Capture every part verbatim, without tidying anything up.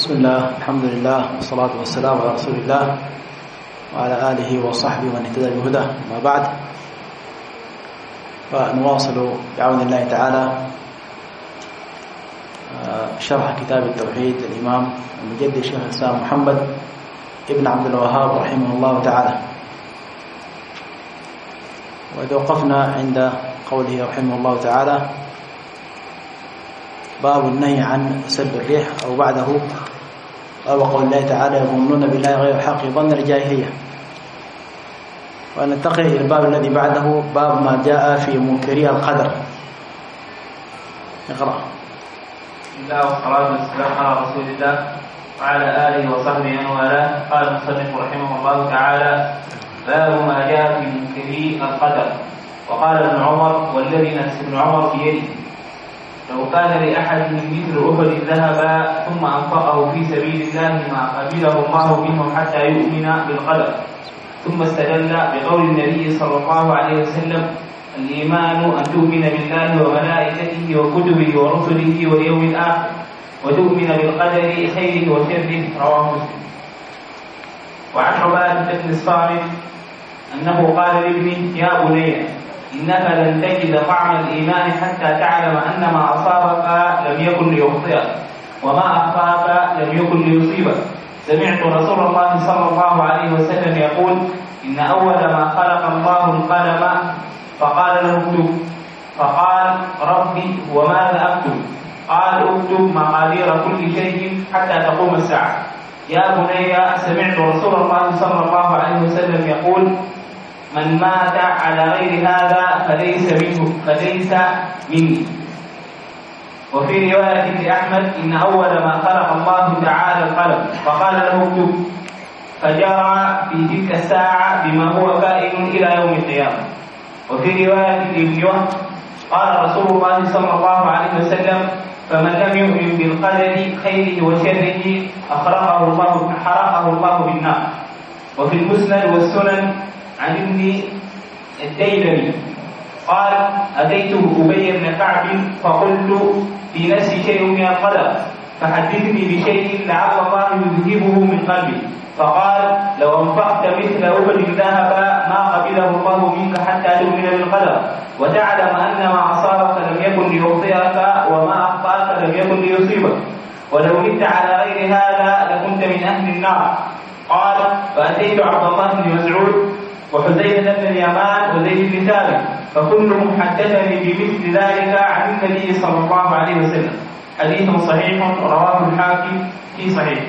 بسم الله، الحمد لله، والصلاة والسلام على رسول الله وعلى آله وصحبه ومن اهتدى بهداه. ما بعد، فنواصل بعون الله تعالى شرح كتاب التوحيد للإمام المجدد شيخ الإسلام محمد ابن عبد الوهاب رحمه الله تعالى. وإذا وقفنا عند قوله رحمه الله تعالى: باب النهي عن سب الريح، أو بعده أو قول الله تعالى: يظنون بالله غير الحق ظن الجاهلية. وننتقل إلى الباب الذي بعده، باب ما جاء في منكري القدر. اقرأ. بسم الله والصلاة والسلام على رسول الله وعلى آله وصحبه ومن والاه. قال المصنف رحمه الله تعالى: باب ما جاء في منكري القدر. وقال ابن عمر: والذي نفس ابن عمر بيده، لو كان لأحدهم مثل أحد ذهبا ثم أنفقه في سبيل الله ما قبله الله منه حتى يؤمن بالقدر. ثم استدل بقول النبي صلى الله عليه وسلم: الإيمان أن تؤمن بالله وملائكته وكتبه ورسله واليوم الآخر وتؤمن بالقدر خيره وشره. رواه مسلم. وعن عبادة بن الصامت أنه قال لابنه: يا بني، إنك لن تجد طعم الإيمان حتى تعلم أن ما أصابك لم يكن ليخطئك وما أخطأك لم يكن ليصيبك. سمعت رسول الله صلى الله عليه وسلم يقول: إن أول ما خلق الله القلم فقال له اكتب، فقال: ربي وماذا أكتب؟ قال: اكتب مقادير كل شيء حتى تقوم الساعة. يا بني، سمعت رسول الله صلى الله عليه وسلم يقول: من مات على غير هذا فليس منه فليس مني. وفي رواية لأحمد: إن أول ما خلق الله تعالى القلم فقال له اكتب، فجرى في تلك الساعة بما هو كائن إلى يوم القيامة. وفي رواية لابن وهب: قال رسول الله صلى الله عليه وسلم: فمن لم يؤمن بالقدر خيره وشره أخرقه الله حرقه الله بالنار. وفي المسند والسنن عن ابن الديلمي قال: أتيت أبي بن كعب فقلت: في نفسي شيء من القدر، فحدثني بشيء لعل الله يذهبه من قلبي. فقال: لو أنفقت مثل أحد ذهبا ما قبله الله منك حتى تؤمن بالقدر وتعلم أن ما أصابك لم يكن ليخطئك وما أخطأك لم يكن ليصيبك، ولو مت على غير هذا لكنت من أهل النار. قال: فأتيت عبد الله بن مسعود وحذيفة بن اليمان وزيد بن ثابت فكلهم حدثني بمثل ذلك عن النبي صلى الله عليه وسلم. حديث صحيح رواه الحاكم في صحيح.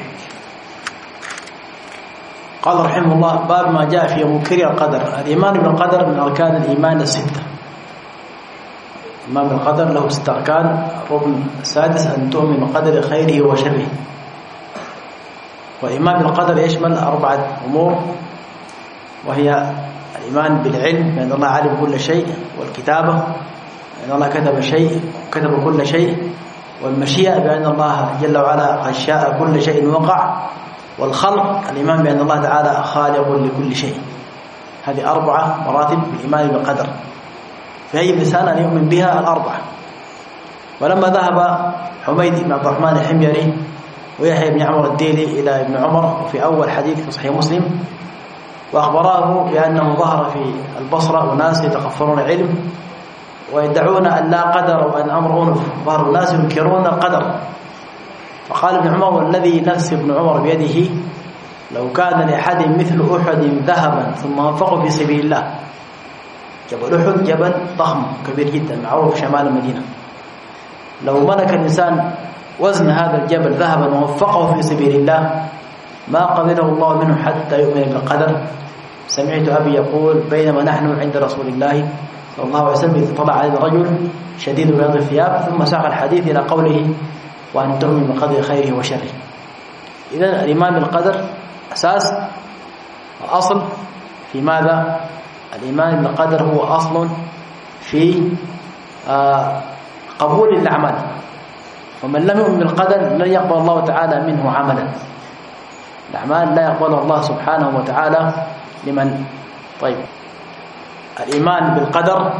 قال رحمه الله: باب ما جاء في منكري القدر. الإيمان بالقدر من أركان الإيمان الستة. الإيمان بالقدر له ستة أركان. الركن السادس أن تؤمن بقدر خيره وشره. والإيمان بالقدر يشمل أربعة أمور، وهي الإيمان بالعلم بأن الله عالم كل شيء، والكتابة بأن الله كتب شيء كتب كل شيء، والمشيئة بأن الله جل وعلا قد شاء كل شيء وقع، والخلق الإيمان بأن الله تعالى خالق لكل شيء. هذه أربعة مراتب الإيمان بالقدر، فهي الإنسان أن يؤمن بها الأربعة. ولما ذهب حميد بن عبد الرحمن الحميري ويحيى بن عمر الديلي إلى ابن عمر في أول حديث في صحيح مسلم وأخبراه بأنه ظهر في البصرة وناس يتقفرون العلم ويدعون أن لا قدر وأن أمر أنف، ظهر ناس ينكرون القدر. فقال ابن عمر: والذي نفس ابن عمر بيده، لو كان لأحد مثل أحد ذهبا ثم أنفقه في سبيل الله. جبل أحد جبل ضخم كبير جدا معروف في شمال المدينة. لو ملك الإنسان وزن هذا الجبل ذهبا ووفقه في سبيل الله ما قبله الله منه حتى يؤمن بالقدر. سمعت أبي يقول: بينما نحن عند رسول الله صلى الله عليه وسلم طلع علينا رجل شديد بياض الثياب، ثم ساق الحديث إلى قوله: وأن تؤمن بقدر خيره وشره. إذن الإيمان بالقدر أساس الأصل في ماذا؟ الإيمان بالقدر هو أصل في آه قبول الأعمال، ومن لم يؤمن بالقدر لن يقبل الله تعالى منه عملا. الأعمال لا يقبلها الله سبحانه وتعالى لمن. طيب، الإيمان بالقدر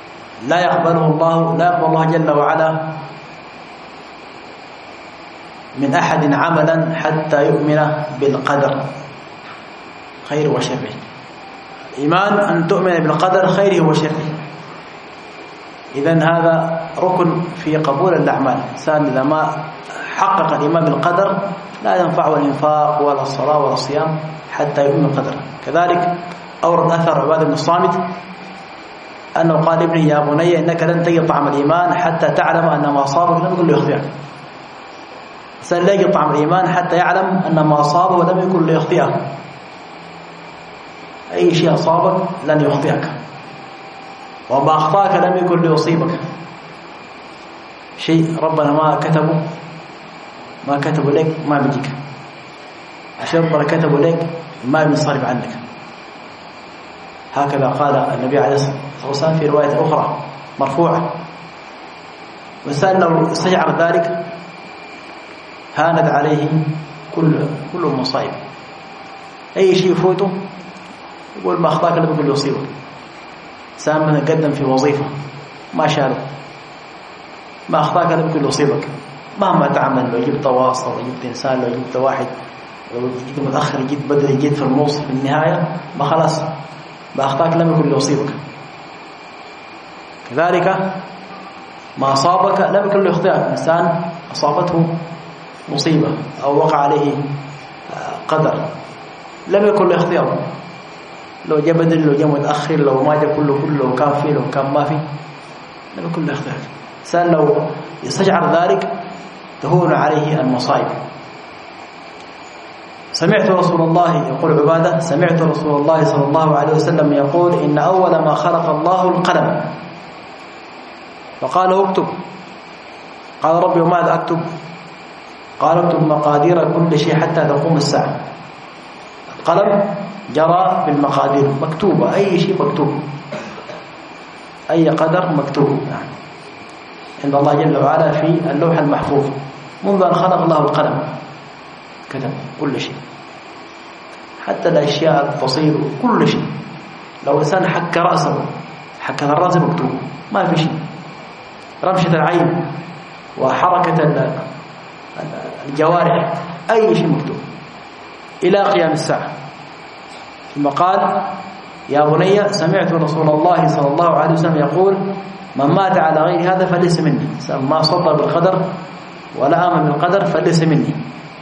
لا يقبله الله لا يقبل الله جل وعلا من أحد عملا حتى يؤمن بالقدر خير وشره. إيمان أن تؤمن بالقدر خيره وشره. إذن هذا ركن في قبول الأعمال. الإنسان إذا ما حقق الإيمان بالقدر لا ينفعه الإنفاق ولا الصلاة ولا الصيام حتى يؤمن بالقدر. كذلك أورد أثر عبادة بن الصامت أنه قال ابنه يا بني إنك لن تجد طعم الإيمان حتى تعلم أن ما أصابك لم يكن ليخطئك. الإنسان لا يجد طعم الإيمان حتى يعلم أن ما أصابه لم يكن ليخطئه. أي شيء أصابك لن يخطئك، وما أخطأك لم يكن ليصيبك. شيء ربنا ما كتبه ما كتبه لك ما بيجيك، عشان ربنا كتبه لك ما بينصرف عنك. هكذا قال النبي عليه الصلاة والسلام في رواية أخرى مرفوعة. والإنسان لو استشعر ذلك هاند عليه كل كل المصائب. أي شيء يفوته يقول ما أخطاك لم يكن ليصيبك. إنسان من قدم في وظيفة ما شاله، ما أخطاك لم يكن ليصيبك. مهما تعمل، لو جبت واسطة، لو جبت إنسان، لو جبت واحد، لو جيت متأخر، جيت بدري، جيت في النص، في النهاية ما خلاص ما أخطاك لم يكن ليصيبك. كذلك ما أصابك لم يكن ليخطئك. إنسان أصابته مصيبة أو وقع عليه قدر لم يكن ليخطئه. لو جاء بدري، لو جاء متأخر، لو ما جاء كله كله، لو كان فيه، لو كان ما فيه، لم يكن ليخطئك. إنسان لو يستشعر ذلك تهون عليه المصائب. سمعت رسول الله يقول عبادة سمعت رسول الله صلى الله عليه وسلم يقول إن أول ما خلق الله القلم فقال اكتب. قال ربي وماذا أكتب؟ قال اكتب مقادير كل شيء حتى تقوم الساعة. القلم جرى بالمقادير مكتوبة، أي شيء مكتوب، أي قدر مكتوب يعني عند الله جل وعلا في اللوح المحفوظ. منذ أن خلق الله القلم كتب كل شيء، حتى الأشياء التصير كل شيء. لو إنسان حك رأسه حك الرأس مكتوب، ما في شيء. رمشة العين وحركة الجوارح أي شيء مكتوب إلى قيام الساعة. ثم قال يا بني سمعت رسول الله صلى الله عليه وسلم يقول من مات على غير هذا فليس مني. ما صدق بالقدر ولا آمن بالقدر فليس مني.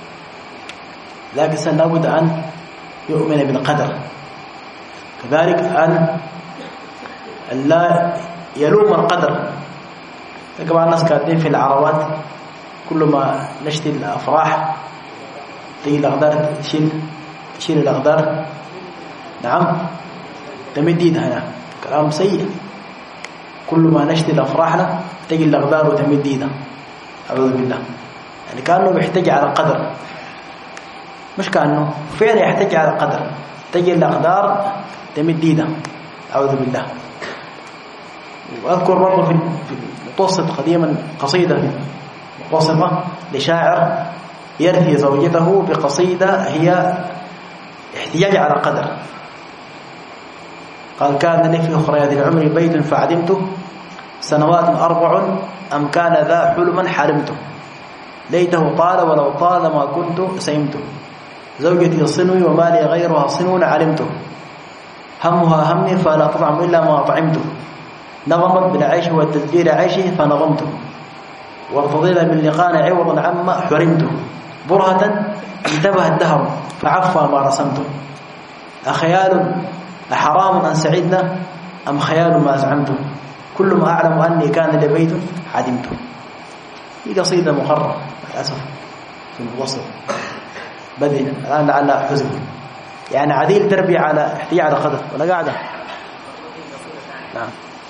لكن لابد أن يؤمن بالقدر. كذلك أن لا يلوم القدر. طبعا الناس قاعدين في العربات كل ما نشتي الأفراح تيجي الأقدار تشيل تشيل الأقدار. نعم تمد ايدها هنا، كلام سيء. كل ما نشتي الأفراحنا تجي الأقدار وتمد ايدها، أعوذ بالله. يعني كأنه بيحتاج على قدر، مش كأنه فعلا يحتاج على قدر. تجي الأقدار تمد ايدها، أعوذ بالله. وأذكر برضه في المتوسط قديما قصيدة متوسطة لشاعر يرثي زوجته بقصيدة هي احتجاج على قدر. قال كان لي في أخريات العمر بيت فعدمته سنوات أربع أم كان ذا حلما حرمته ليته طال ولو طال ما كنت سيمته زوجتي صنوي وما لي غيرها صنو علمته همها همي فلا تطعم إلا ما أطعمته نظمت بالعيش والتدبير عيشه فنظمته وارتضينا باللقان عوضا عما حرمته برهة انتبه الدهر فعفى ما رسمته أخيال أحرام أن سعدنا أم خيال ما زعمته كل ما أعلم أني كان لبيت عدمته. هي قصيدة مقررة للأسف في المتوسط بدل الآن لعل حزن يعني عديل تربية على احتياج على قدر ولا قاعدة. نعم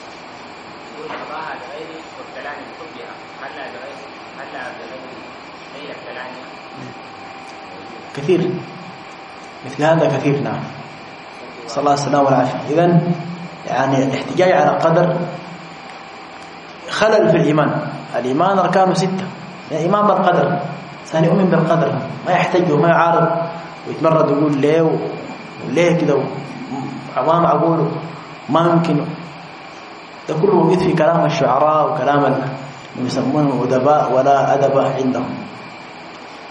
كثير مثل هذا كثير. نعم صلى الله عليه وسلم والعافية. إذن يعني الاحتجاج على قدر خلل في الإيمان. الإيمان أركانه ستة. الإيمان بالقدر ثاني يؤمن بالقدر ما يحتاج وما يعارض ويتمرد ويقول ليه وليه كده وما معقول ما يمكن. ده كله موجود في كلام الشعراء وكلام اللي يسمونه أدباء ولا أدب عندهم.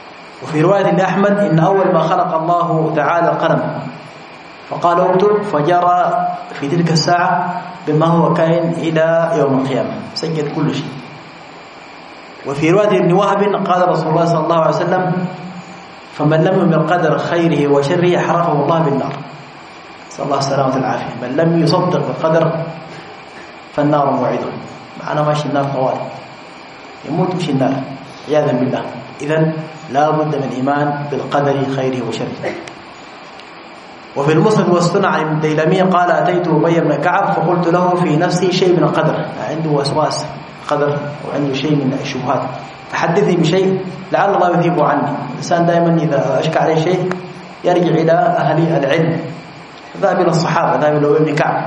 وفي رواية لأحمد إن أول ما خلق الله تعالى القلم فقال اكتب فجرى في تلك الساعة بما هو كائن إلى يوم القيامة، سجل كل شيء. وفي رواية ابن وهب قال رسول الله صلى الله عليه وسلم فمن لم يؤمن قدر خيره وشره حرقه الله بالنار، صلى الله السلامة والعافية. من لم يصدق بالقدر فالنار موعده، معنا ماشي النار طوال يموت مش النار عياذا بالله. إذن لا بد من الإيمان بالقدر خيره وشره. وفي المسند والسنة عن ابن الديلمي قال أتيت أبي بن كعب فقلت له في نفسي شيء من القدر، عنده وسواس قدر وعنده شيء من الشبهات، فحدثني بشيء لعل الله يذيبه عني. الإنسان دائما إذا أشكى عليه شيء يرجع إلى أهل العلم، ذهب إلى الصحابة، ذهب إلى ابن كعب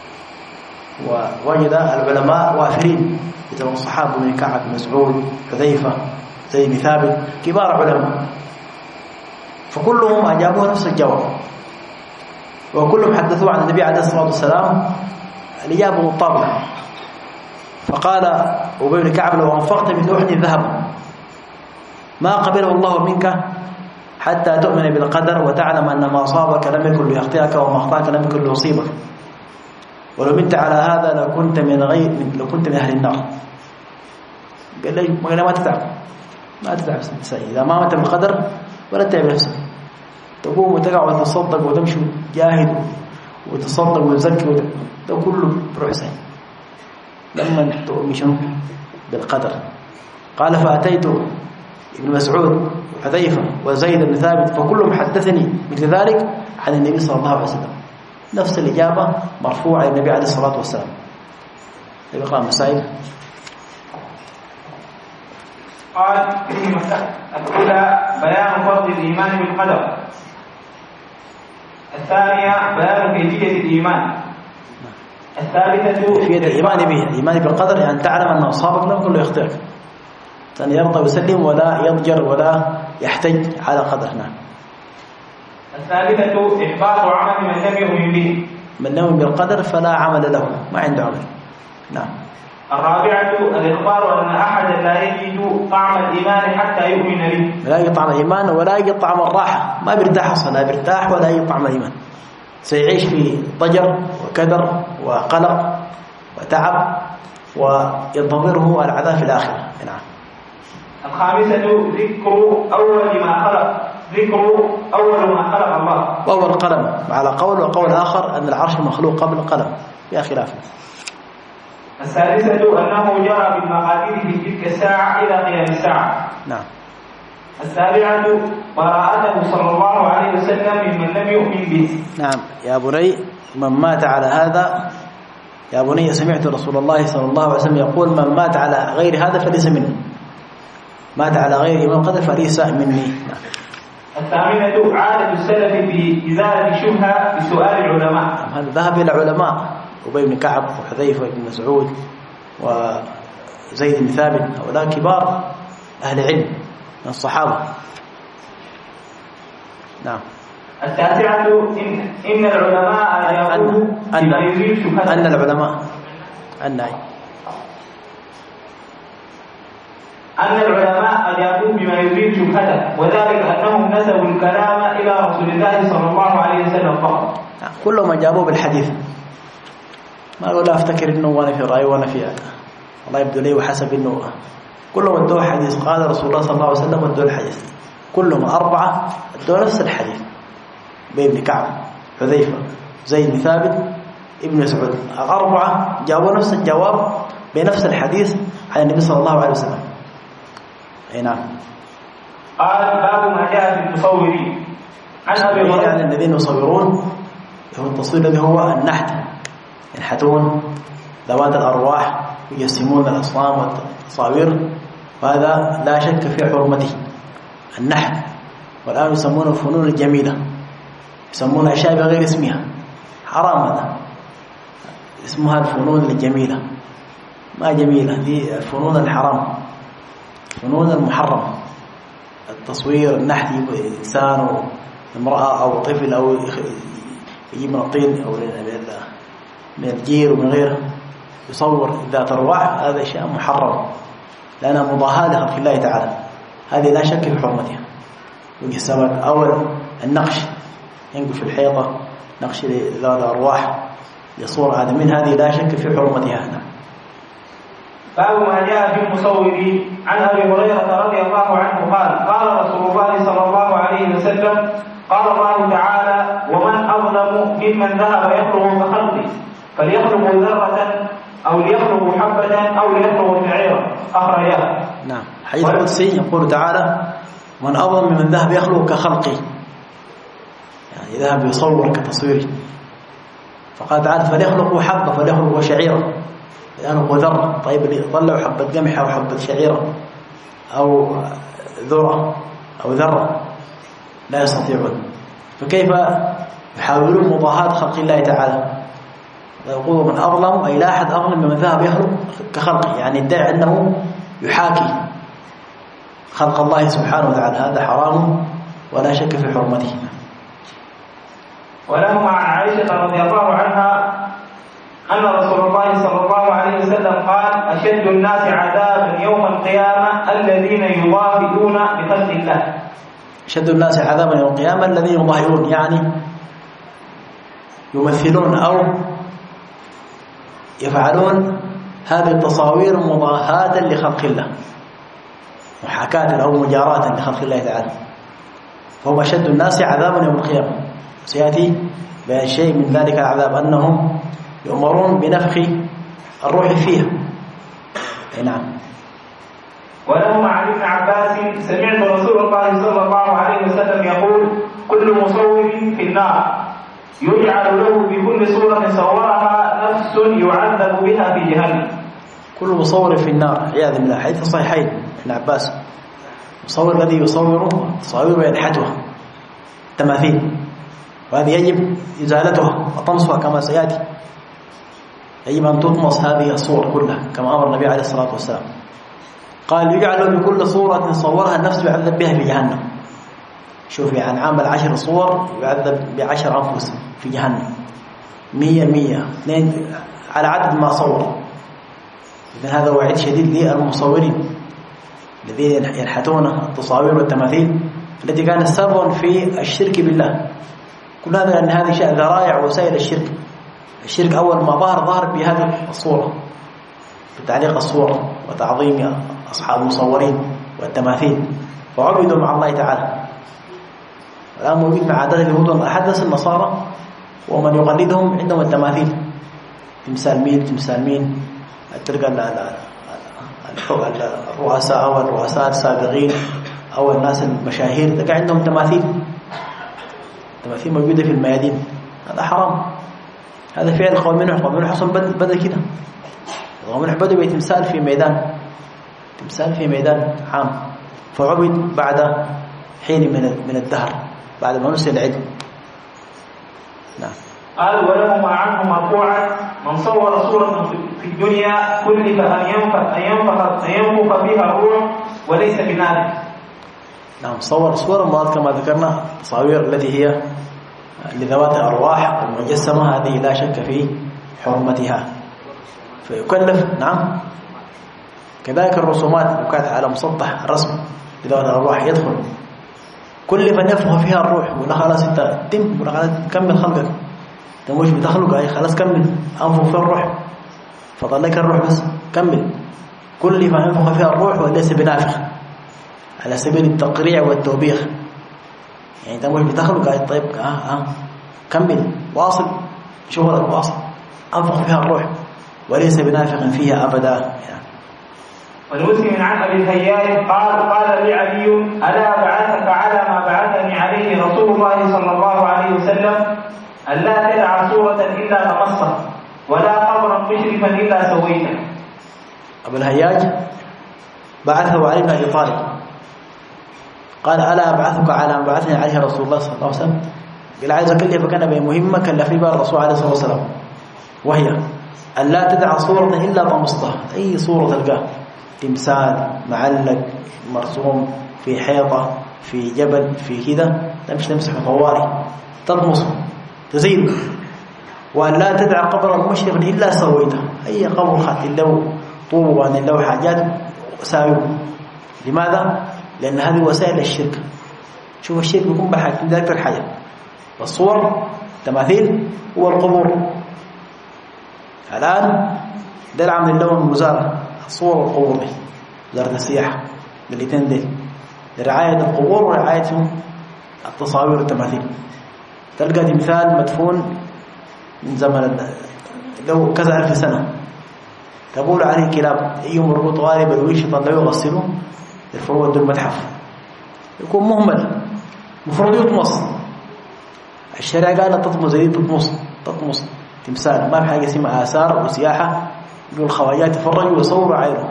ووجد العلماء وافرين مثل الصحابة ابن كعب، مسعود، حذيفة، زيد بن ثابت، كبار علماء، فكلهم أجابوه نفس الجواب، وكلهم حدثوا عن النبي عليه الصلاة والسلام الإجابة مطابقة. فقال أبي بن كعب لو أنفقت مثل أحد ذهب ما قبله الله منك حتى تؤمن بالقدر وتعلم أن ما أصابك لم يكن ليخطئك وما أخطأك لم يكن ليصيبك، ولو مت على هذا لكنت من غير لو كنت من أهل النار. قال لي ما تتعب ما تتعب إذا ما مت بالقدر ولا تتعب نفسك، تقوم وتقع وتصدق وتمشي جاهد وتصدق وتزكي وت... ده كله بروح سين لما تؤمن شنو بالقدر. قال فأتيت ابن مسعود وحذيفة وزيد بن ثابت فكلهم حدثني مثل ذلك عن النبي صلى الله عليه وسلم، نفس الإجابة مرفوعة إلى النبي عليه الصلاة والسلام. يبقى مسائل. قال الأولى بيان فضل الإيمان بالقدر، الثانية بيان كيفية الإيمان، الثالثة كيفية الإيمان به، الإيمان بالقدر يعني تعلم أن أصابك لم يكن يخطئك، أن يرضى ويسلم ولا يضجر ولا يحتج على قدرنا. الثالثة إحباط عمل من لم يؤمن به، من لم يؤمن بالقدر فلا عمل له، ما عنده عمل. نعم. الرابعة الإخبار أن أحدا لا يجد طعم الإيمان حتى يؤمن به، لا يجد طعم الإيمان ولا يجد طعم الراحة، ما بيرتاح أصلا، لا بيرتاح ولا يجد طعم الإيمان، سيعيش في ضجر وكدر وقلق وتعب وينتظره العذاب في الآخرة. نعم. الخامسة ذكر أول ما خلق، ذكر أول ما خلق الله، وهو القلم، على قول وقول آخر أن العرش مخلوق قبل القلم، فيها خلاف. السادسة أنه جرى بالمقادير في تلك الساعة إلى قيام الساعة. نعم. السابعة براءته صلى الله عليه وسلم ممن لم يؤمن به. نعم. يا بني من مات على هذا، يا بني سمعت رسول الله صلى الله عليه وسلم يقول من مات على غير هذا فليس منه، مات على غير إيمان قدر فليس مني. نعم. الثامنة عادة السلف في إزالة الشبهة بسؤال العلماء. هذا ذهب إلى علماء أبي بن كعب وحذيفة بن مسعود وزيد بن ثابت، هؤلاء كبار أهل علم من الصحابة. نعم. التاسعة إن, إن العلماء يقولوا بما يزيل شبهة، أن العلماء أن أن العلماء قد يقول بما يزيل شبهته، وذلك أنهم نسبوا الكلام إلى رسول الله صلى الله عليه وسلم فقط. كلهم أجابوا بالحديث، ما أقول لا أفتكر إنه وأنا في رأي وأنا في الله يبدو لي وحسب إنه كلهم ادوا حديث قال رسول الله صلى الله عليه وسلم ادوا الحديث، كلهم أربعة ادوا نفس الحديث، ابن كعب، حذيفة، زيد بن ثابت، ابن مسعود، الأربعة جاوبوا نفس الجواب بنفس الحديث عن النبي صلى الله عليه وسلم. أي نعم. قال باب ما جاء في المصورين، عن أبي هريرة عن الذين يصورون، هو التصوير الذي هو النحت، ينحتون ذوات الأرواح ويجسمون الأصنام والتصاوير، وهذا لا شك في حرمته النحت. والآن يسمونه الفنون الجميلة، يسمون أشياء بغير اسمها، حرام هذا، اسمها الفنون الجميلة، ما جميلة، دي الفنون الحرام، فنون المحرم. التصوير النحت يبقى إنسان أو امرأة أو طفل أو يجيب من الطين أو من الجير ومن غيره يصور ذات أرواح، هذا شيء محرم لأنها مضاهاة لخلق الله تعالى، هذه لا شك في حرمتها. وجه السمك أو النقش ينقش في الحيطة نقش ذات أرواح لصور آدمين، هذه لا شك في حرمتها. هنا باب ما جاء في المصور. عن أبي هريرة رضي الله عنه قال قال رسول الله صلى الله عليه وسلم قال الله تعالى ومن أظلم ممن ذهب يخلق كخلقه فليخلق ذرة أو ليخلق حبة أو ليخلق شعيرا أخرجاه. نعم. حديث قدسي يقول تعالى من أظلم ممن ذهب يخلق كخلقه، يعني ذهب يصور كتصويره. فقال تعالى فليخلقوا حبة فليخلقوا شعيرا يخلقوا ذرة. طيب يطلعوا حبة قمح أو حبة شعيرة أو ذرة أو ذرة لا يستطيعون، فكيف يحاولون مضاهاة خلق الله تعالى؟ يقول من أظلم أي لا أحد أظلم ممن ذهب يخلق كخلقه، يعني يدعي أنه يحاكي خلق الله سبحانه وتعالى، هذا حرام ولا شك في حرمته. ولهم عن عائشة رضي الله عنها أن رسول الله صلى الله عليه وسلم قال أشد الناس عذابا يوم القيامة الذين يضاهئون بخلق الله. أشد الناس عذابا يوم القيامة الذين يضاهئون، يعني يمثلون أو يفعلون هذه التصاوير مضاهاة لخلق الله، محاكاة أو مجاراة لخلق الله تعالى، فهم أشد الناس عذابا يوم القيامة. سيأتي بأن شيء من ذلك العذاب أنهم يؤمرون بنفخ الروح فيها. نعم. ولهما عن ابن عباس سمعت رسول الله صلى الله عليه وسلم يقول كل مصور في النار يجعل له بكل صورة صورها نفس يعذب بها في جهنم. كل مصور في النار عياذا بالله. حديث صحيحين ابن عباس المصور الذي يصور تصاوير وينحتها تماثيل، وهذه يجب إزالتها وطمسها كما سيأتي، يجب أن تطمس هذه الصور كلها كما أمر النبي عليه الصلاة والسلام. قال يجعل بكل صورة صورها النفس يعذب بها في جهنم. شوف يعني عامل عشر صور يعذب بعشر أنفس في جهنم، مية مية اثنين على عدد ما صور. إذن هذا وعيد شديد للمصورين الذين ينحتون التصاوير والتماثيل التي كانت سببا في الشرك بالله. كل هذا لأن هذه شيء ذرائع وسائل الشرك. الشرك أول ما ظهر ظهر بهذه الصورة، بتعليق الصور وتعظيم أصحاب المصورين والتماثيل، فعبدوا مع الله تعالى. الآن موجود مع عادات اليهود والأحدث النصارى ومن يقلدهم عندهم التماثيل، تمثال مين تمثال مين، تلقى الرؤساء أو الرؤساء السابقين أو الناس المشاهير تلقى عندهم تماثيل، تماثيل موجودة في الميادين. هذا حرام، هذا فعل قوم نوح. قوم نوح حصل بدأ كده، قوم نوح بدأوا بتمثال في ميدان، تمثال في ميدان عام، فعبد بعد حين من من الدهر بعد ما نسل العلم. نعم. قال ولهما عنه مرفوعا من صور صورة في الدنيا كلف أن ينفخ أن ينفخ أن ينفخ فيها الروح وليس بنافخ. نعم. صور صورة مراد كما ذكرنا تصاوير التي هي لذوات الأرواح المجسمة، هذه لا شك في حرمتها فيكلف. نعم. كذلك الرسومات لو كانت على مسطح الرسم لذوات الأرواح يدخل، كل من ينفخ فيها الروح ولا خلاص انت تم ولا خلاص كمل خلقك، انت مش بتخلق اي خلاص كمل انفخ فيها الروح فضل لك الروح بس كمل. كل ما ينفخ فيها الروح وليس بنافخ على سبيل التقريع والتوبيخ، يعني انت مش بتخلق اي طيب اه اه كمل واصل شغلك واصل، انفخ فيها الروح وليس بنافخ فيها ابدا. يعني والمسلم عن ابي الهياج قال قال لي علي الا بعثك على ما بعثني عليه رسول الله صلى الله عليه وسلم الا تدع صوره الا تمسخ ولا قبرا مشرفا الا سويته. ابو الهياج بعثه علي بن ابي طالب قال الا ابعثك على ما بعثني عليه رسول الله صلى الله عليه وسلم، قال عايز اكلفك انا بمهمه كلف بها الرسول عليه الصلاه والسلام، وهي الا تدع صوره الا طمستها. اي صوره تلقاه، تمثال معلق مرسوم في حيطة في جبل في كذا، تمشي تمسح طواري تطمسه تزيد. وأن لا تدع قبرا مشرفا إلا سويته، أي قبر خدت له طوبا له حاجات ساويه. لماذا؟ لأن هذه وسائل الشرك، شوف الشيء بيكون بحاجة ده أكثر حاجة. الصور تماثيل هو القبور. الآن ده العمل اللون المزارة الصور والقبور دي وزارة السياحة بالاثنين دي لرعاية القبور ورعاية التصاوير والتماثيل. تلقى تمثال مدفون من زمن لو كذا ألف سنة تقول عليه كلاب يوم مربوط غالبا الويش يطلعوه يغسلوه يرفعوه ودوا المتحف يكون مهمل مفروض يطمس. الشريعة قالت تطمس زي تطمس تطمس تمثال ما في حاجة اسمها آثار وسياحة يقول الخواجات يفرجوا ويصوروا عينهم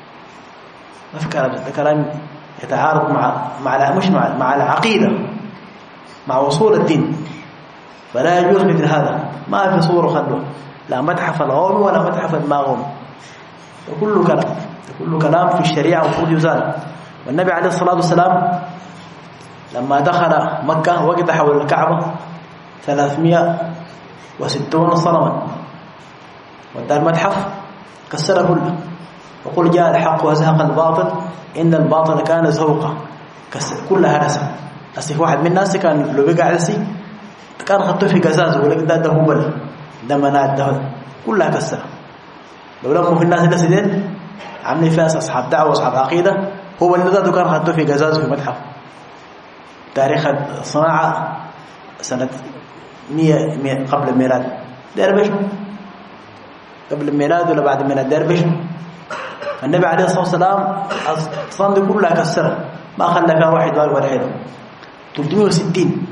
ما في كلام. ده كلام يتعارض مع مع مش مع مع العقيدة مع وصول الدين. فلا يجوز مثل هذا. ما في صور خلوه لا متحف الغوم ولا متحف الماغوم. ده كله كلام ده كله كلام في الشريعة وفروض يزال. والنبي عليه الصلاة والسلام لما دخل مكة وقت حول الكعبة ثلاثمائة وستون صنما ودى المتحف كسر كله وقل جاء الحق وزهق الباطل إن الباطل كان زهوقا كسر كلها رسم. أصف واحد من الناس كان لو بقى عدسي كان خطوه في قزاز ولكن ده ده هبل ده منات ده كلها كسر. لو لموا في الناس الأسدين عاملين فيها أصحاب دعوة وأصحاب عقيدة هو اللي ده كان خطوه في قزاز في متحف. تاريخ الصناعة سنة مية, مية قبل الميلاد دير بشو قبل الميلاد ولا بعد الميلاد دير بشو. النبي عليه الصلاة والسلام الصندوق كلها كسرها ما خلى فيها واحد بال ولا حلو. ثلاثمائة وستين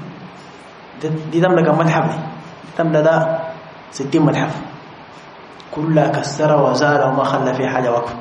دي تملك متحف دي تملك ده ستين متحف كلها كسرها وزالها وما خلى فيها حاجة وقف.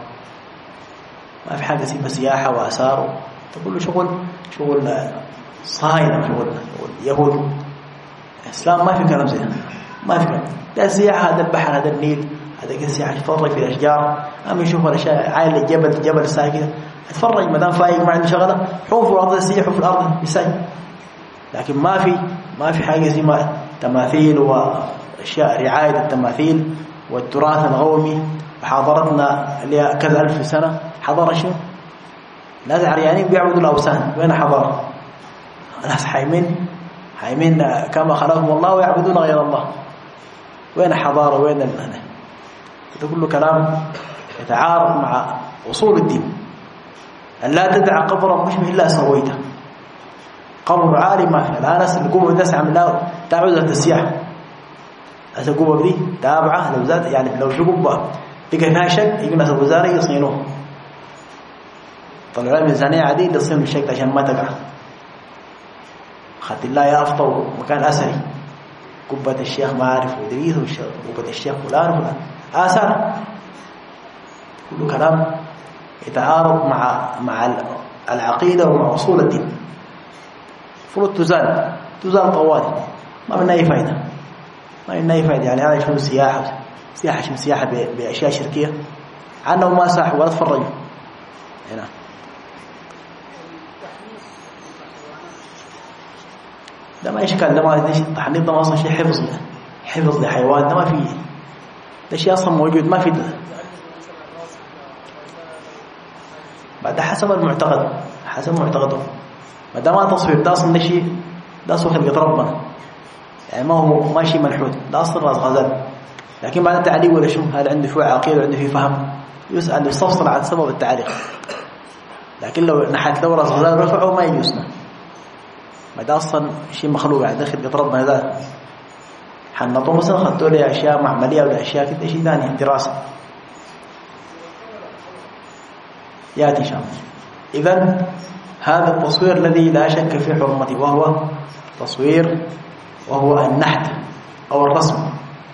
ما في حاجة اسمها سياحة وآثار تقول شغل شغل صهاينة شغل يهود. الإسلام ما في كلام زي ما في كلام. ده السياحة هذا البحر هذا النيل هذا كده سياحة يتفرج في الأشجار أما يشوف الأشياء عائل الجبل الجبل الساي كده يتفرج ما دام فايق ما عنده شغلة حوفوا الأرض يسيحوا في الأرض يساي. لكن ما في ما في حاجة زي ما تماثيل وأشياء رعاية التماثيل والتراث القومي. وحضارتنا اللي كذا ألف سنة حضارة شو ناس عريانين بيعبدوا الأوثان. وين حضارة؟ ناس حايمين حايمين كما خلقهم الله ويعبدون غير الله. وين حضارة وين هذا؟ ده كله كلام يتعارض مع أصول الدين. أن لا تدع قبرا مشبه إلا سويته. قبر عالي ما في. الآن ناس القبر ده عم لا تعود السياحة. هذا القبر دي تابعة لو زاد يعني لو شو قبة بقى فيها شك يجي ناس الوزارة يصينوه طلعوا ميزانية عديدة يصينوا الشك عشان ما تقع. خدت الله يا أفطر مكان أثري قبة الشيخ ما عارف ودريس وقبة الشيخ فلان فلان آثار. كله كلام يتعارض مع مع العقيدة ومع أصول الدين. فروض تزال تزال طوالي ما من أي فائدة ما من أي فائدة. يعني هذا شنو سياحة سياحة شنو سياحة بأشياء شركية عنه ما ساحوا ولا تفرجوا هنا. ده ما إشكال. ده ما التحنيط ده ما أصلا شيء حفظ حفظ لحيوان ده ما فيه. ده شيء أصلا موجود ما في. بعد حسب المعتقد حسب معتقده ما ده ما تصوير ده أصلا ده شيء ده أصلا خلقة ربنا يعني ما هو ماشي منحوت ده أصلا راس غزال. لكن بعد التعليق ولا شو هذا عنده فيه عقيدة وعنده فيه فهم يسأل يستفصل عن سبب التعليق. لكن لو نحت له راس غزال رفعه ما يجوزنا ما ده أصلا شيء مخلوق يعني داخل خلقة ربنا. ذا حنطوا مثلا خدوا لي أشياء معملية ولا أشياء كده شيء ثاني دراسة يأتي شامل. إذن هذا التصوير الذي لا شك في حرمته وهو تصوير وهو النحت أو الرسم.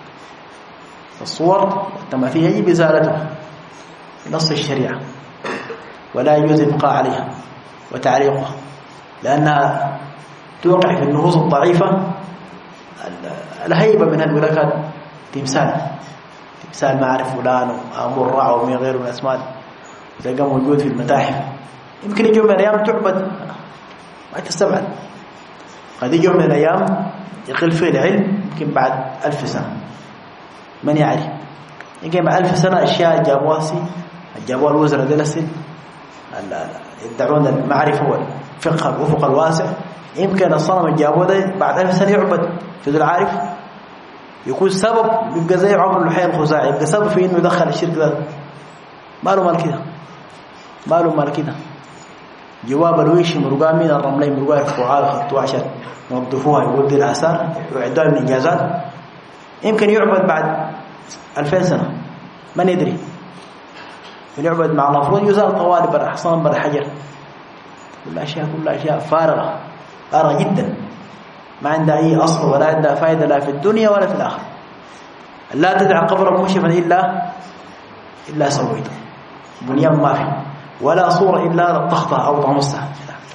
الصور والتماثيل يجب إزالته بنص الشريعة ولا يجوز الإبقاء عليها وتعليقها لأنها توقع في النفوس الضعيفة الهيبة من هالولاكات. تمثال تمثال ما أعرف فلان ومرع ومن غيره من الأسماء تلقى موجود في المتاحف يمكن يجي من الأيام تعبد ما تستبعد. قد يجي من الأيام يقل فيه العلم يمكن بعد ألف سنة من يعرف. يجي مع ألف سنة أشياء جابوها سي جابوها الوزراء دلسل يدعون المعرفة والفقه الأفق الواسع يمكن الصنم الجابوه ده بعد ألف سنة يعبد في ذو العارف، يكون سبب يبقى زي عمرو اللحية الخزاعي، يبقى سبب في إنه يدخل الشرك ده. ما له مال كده، ما له مال كده. جواب الويش مرقا من الرملين مرقا يرفعوها يخطوها عشان ينظفوها يقول دي الآثار ويعدوها من إنجازات. يمكن يعبد بعد ألفين سنة ما ندري، يعبد مع المفروض يزال طوالي برا حصان برا حجر، كل أشياء كل أشياء فارغة فارغة جدا، ما عندها أي أصل ولا عندها فائدة لا في الدنيا ولا في الآخرة. لا تدع قبرا مشرفا إلا إلا سويته، بنيان ما في ولا صورة إلا لطختها أو طمستها.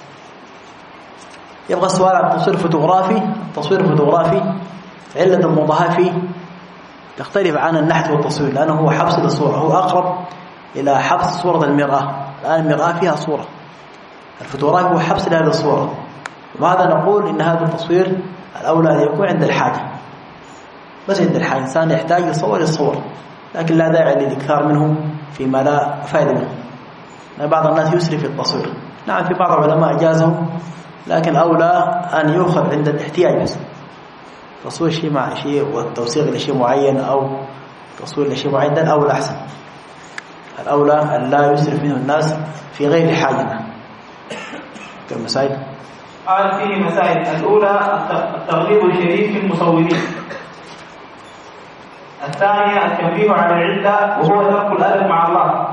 يبغى السؤال عن التصوير الفوتوغرافي. التصوير الفوتوغرافي علة الموضوعها فيه تختلف عن النحت والتصوير، لأنه هو حبس للصورة، هو أقرب إلى حبس صورة المرآة. الآن المرآة فيها صورة، الفوتوغرافي هو حبس لهذه الصورة. وهذا نقول إن هذا التصوير الأولى أن يكون عند الحاجة، بس عند الحاجة إنسان يحتاج يصور الصور، لكن لا داعي للإكثار منه فيما لا فائدة منه. بعض الناس يسرف في التصوير، نعم في بعض العلماء أجازه، لكن أولى أن يؤخذ عند الاحتياج بس. تصوير شيء مع شيء والتوثيق لشيء معين أو تصوير لشيء معين ده الأولى أحسن. الأولى أن لا يسرف منه الناس في غير حاجة. كالمسائل قال فيه مسائل. الأولى الترغيب الشديد في المصورين. الثانية التنبيه على العلة وهو ترك الأدب مع الله،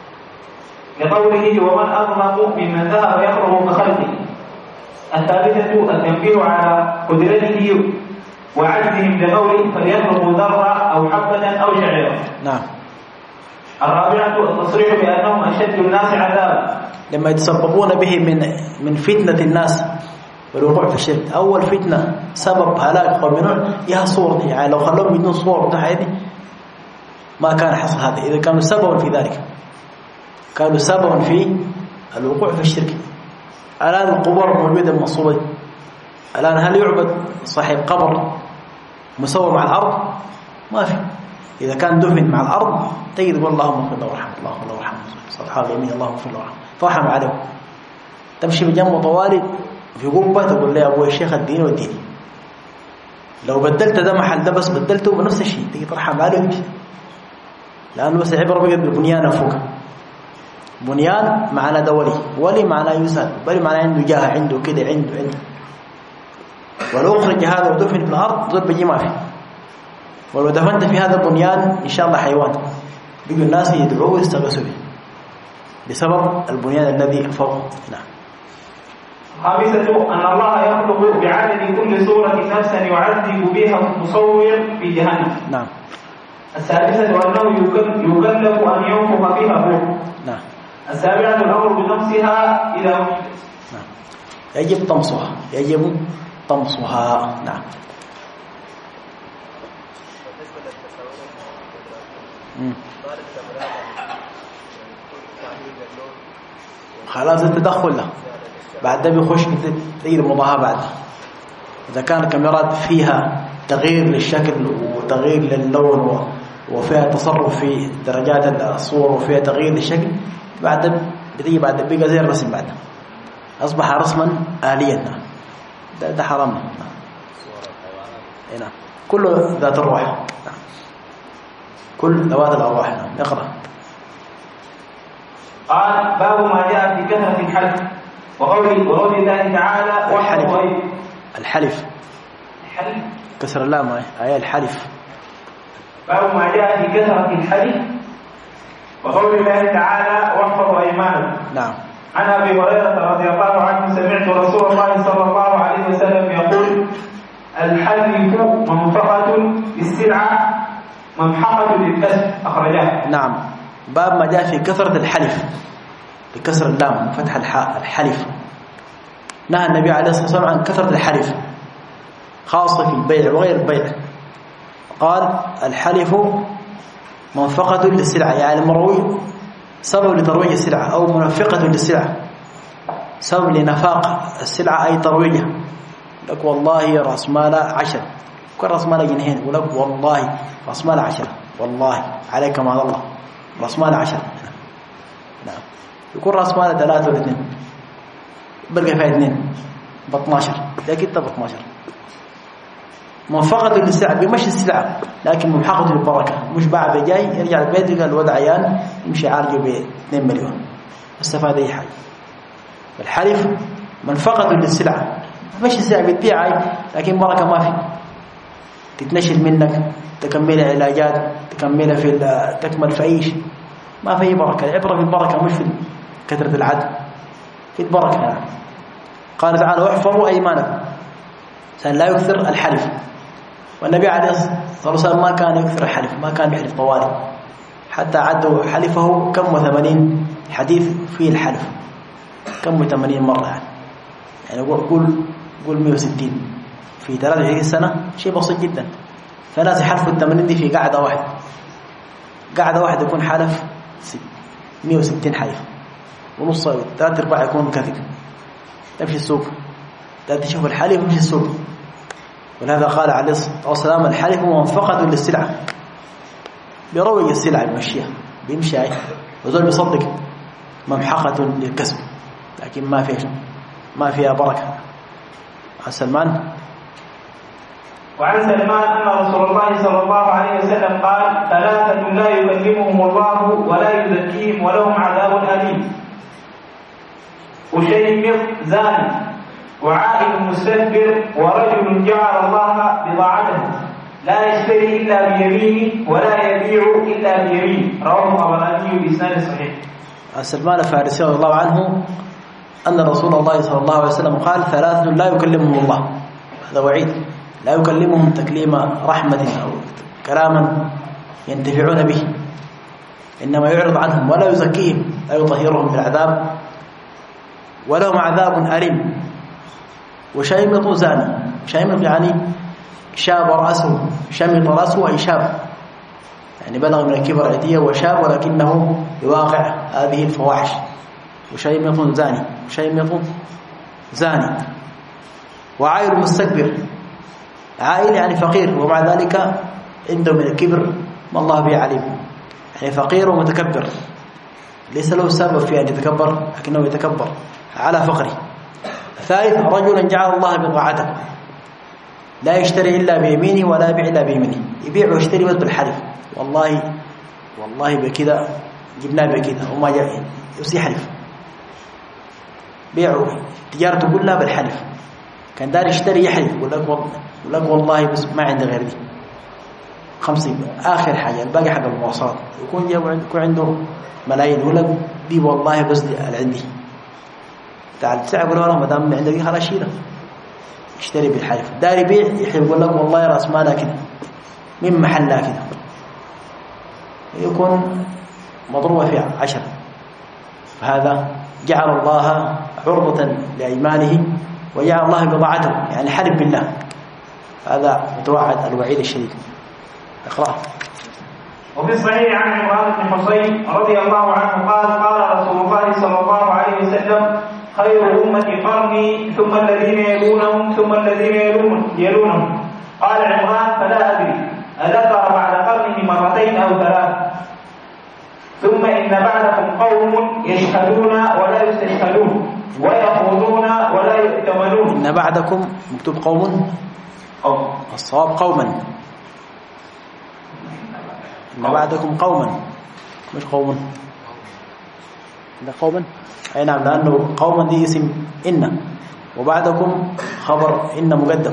لقوله ومن أظلم ممن ذهب يقرب كخلقه. الثالثة التنبيه على قدرته وعجزهم لقوله فليخلقوا ذرة أو حبة أو شعيرة. نعم. الرابعة التصريح بأنهم أشد الناس عذابا لما يتسببون به من من فتنة الناس والوقوع في الشرك. أول فتنة سبب هلاك قوم نوح يها صور، يعني لو خلوهم بدون صور بتاع هذه ما كان حصل هذا، إذا كانوا سببا في ذلك كانوا سببا في الوقوع في الشرك. الآن القبور موجودة منصوبة، الآن هل يعبد صاحب قبر مسوى مع الأرض؟ ما في. إذا كان دفن مع الأرض تجد اللهم اغفر له وارحمه، اللهم اغفر له وارحمه، صدحاء اليمين اللهم اغفر له وارحمه، فرحم عليه. تمشي بجنبه طوالي في قبة تقول لي أبوي الشيخ الدين والدين، لو بدلت ده محل ده بس بدلته بنفس الشيء تيجي ترحم عليه ويمشي، لأنه بس عبرة بقت بالبنيان فوق. بنيان معنى ده ولي، ولي معنى يسال، بل معنى عنده جاه، عنده كده، عنده عنده ولو أخرج هذا ودفن في الأرض ضد بيجي ما فيه. ولو دفنت في هذا البنيان إن شاء الله حيوان بيجوا الناس يدعوه ويستغيثوا به بسبب البنيان الذي فوق. نعم. خامسة أن الله يخلق بعدد كل صورة نفسا يعذب بها المصور في جهنم. نعم. السادسة أنه يكلف أن ينفخ فيها الروح. نعم. السابعة الأمر بطمسها إذا وجدت. نعم. يجب طمسها، يجب طمسها. نعم. خلاص التدخل له بعد ده بيخش تغيير مضاهاة بعد. إذا كان الكاميرات فيها تغيير للشكل وتغيير للون وفيها تصرف في درجات الصور وفيها تغيير للشكل، بعد ده بتيجي بعد ده بيجي زي الرسم، بعد أصبح رسما آليا. ده, ده حرام. نعم. كل ذات الروح. نعم. كل ذوات الأرواح. نعم. اقرأ. قال باب ما جاء في كثرة الحلف وقوله وقول الله تعالى الحلف. الحلف الحلف كسر اللام آية الحلف. باب ما جاء في كثرة الحلف وقول الله تعالى واحفظوا أيمانكم. نعم. عن أبي هريرة رضي الله عنه سمعت رسول الله صلى الله عليه وسلم يقول الحلف منفقة للسلعة ممحقة للكسب. أخرجاه. نعم. باب ما جاء في كثرة الحلف بكسر اللام فتح الحاء الحلف. نهى النبي عليه الصلاة والسلام عن كثرة الحلف خاصة في البيع وغير البيع. قال الحلف منفقة للسلعة، يعني المروي سبب لترويج السلعة أو منفقة للسلعة، سبب لنفاق السلعة أي ترويجها. لك والله رأس مال عشرة، كل رأس مال جنيهين، ولك والله رأس مال عشرة، والله عليك مع الله رأس مال عشرة. نعم. يكون رأس مال ثلاثة ولا اثنين، بلقى فيها اثنين، ب اثناشر لكن ب اثناشر موفقة للسلعة بيمشي السلعة لكن ممحقة للبركة مش باع بجاي يرجع البيت يلقى الوضع عيان يمشي عالجه ب اثنين مليون استفاد أي حاجة. الحلف منفقة للسلعة مش السلعة بتبيع لكن بركة ما في تتنشل منك تكملها علاجات تكملها في تكمل في أي شيء ما في بركة. العبرة في البركة مش في كثرة العدل في البركة يعني. قال تعالى واحفظوا أيمانكم سأل لا يكثر الحلف والنبي عليه الصلاة والسلام ما كان يكثر الحلف ما كان يحلف طوالي حتى عدوا حلفه كم وثمانين حديث فيه الحلف كم وثمانين مرة يعني يعني قول قول مئة وستين في ثلاث وعشرين سنة شيء بسيط جدا. فناس يحلفوا الثمانين دي في قاعدة واحدة قاعدة واحدة يكون حلف مئة وستين حلف ونص ثلاث ارباع يكون كذب. تمشي السوق لا تشوف الحلف مش السوق. ولهذا قال عليه الصلاة والسلام الحلف منفقة للسلعة بيروج السلعة بمشيها بيمشي وزول بيصدق ممحقة للكسب لكن ما فيها ما فيها بركة. عن سلمان وعن سلمان أن رسول الله صلى الله عليه وسلم قال ثلاثة لا يكلمهم الله ولا يزكيهم ولهم عذاب أليم وشيء زاني وعائل مستكبر ورجل جعل الله بضاعته لا يشتري إلا بيمينه ولا يبيع إلا بيمينه. رواه الطبراني بإسناد صحيح. عن سلمان الفارسي رضي الله عنه أن رسول الله صلى الله عليه وسلم قال ثلاثة لا يكلمهم الله. هذا وعيد لا يكلمهم تكليم رحمة أو كلاما ينتفعون به إنما يعرض عنهم ولا يزكيهم لا يطهرهم بالعذاب ولهم عذاب أليم. وشيمط زاني شيمط يعني شاب رأسه شمط رأسه أي شاب يعني بلغ من الكبر عتية وشاب ولكنه يواقع هذه الفواحش. وشيمط زاني شيمط زاني. وعائل مستكبر عائل يعني فقير ومع ذلك عنده من الكبر ما الله به عليم يعني فقير ومتكبر ليس له سبب في أن يتكبر لكنه يتكبر على فقره. ثالث رجل جعل الله بضاعته لا يشتري إلا بيمينه ولا يبيع إلا بيمينه يبيع ويشتري بس بالحلف والله والله بكذا جبناه بكذا وما جاء يصيح حلف بيعوا تجارته كلها بالحلف. كان دار يشتري يحلف يقول لك والله يقول لك والله بس ما عندي غير دي خمسين آخر حاجة الباقي حق المواصلات يكون جاب يكون عنده ملايين يقول لك دي والله بس دي اللي عندي تعال تسعى يقول له ما دام عندك دي خلاص شيلها يشتري بالحلف. دار يبيع يحلف يقول لك والله راس مالها كده من محلها كده يكون مضروبة فيها عشرة. فهذا جعل الله عرضة لأيمانه وجعل الله بضاعته يعني حلف بالله. هذا متوعد الوعيد الشديد. اقرأ. وفي الصحيح عن عمران بن حصين رضي الله عنه قال قال رسول الله صلى الله عليه وسلم خير أمتي قرني ثم الذين يلونهم ثم الذين يلونهم. قال عمران فلا أدري أذكر بعد قرنه مرتين أو ثلاث. ثم إن بعدكم قوم يشهدون ولا يستشهدون ويخوضون ولا يؤتمنون. إن بعدكم مكتوب قوم قوم الصواب قوما إن بعدكم قوما مش قوم ده قوما أي نعم لأنه قوما دي اسم إن وبعدكم خبر إن مقدم.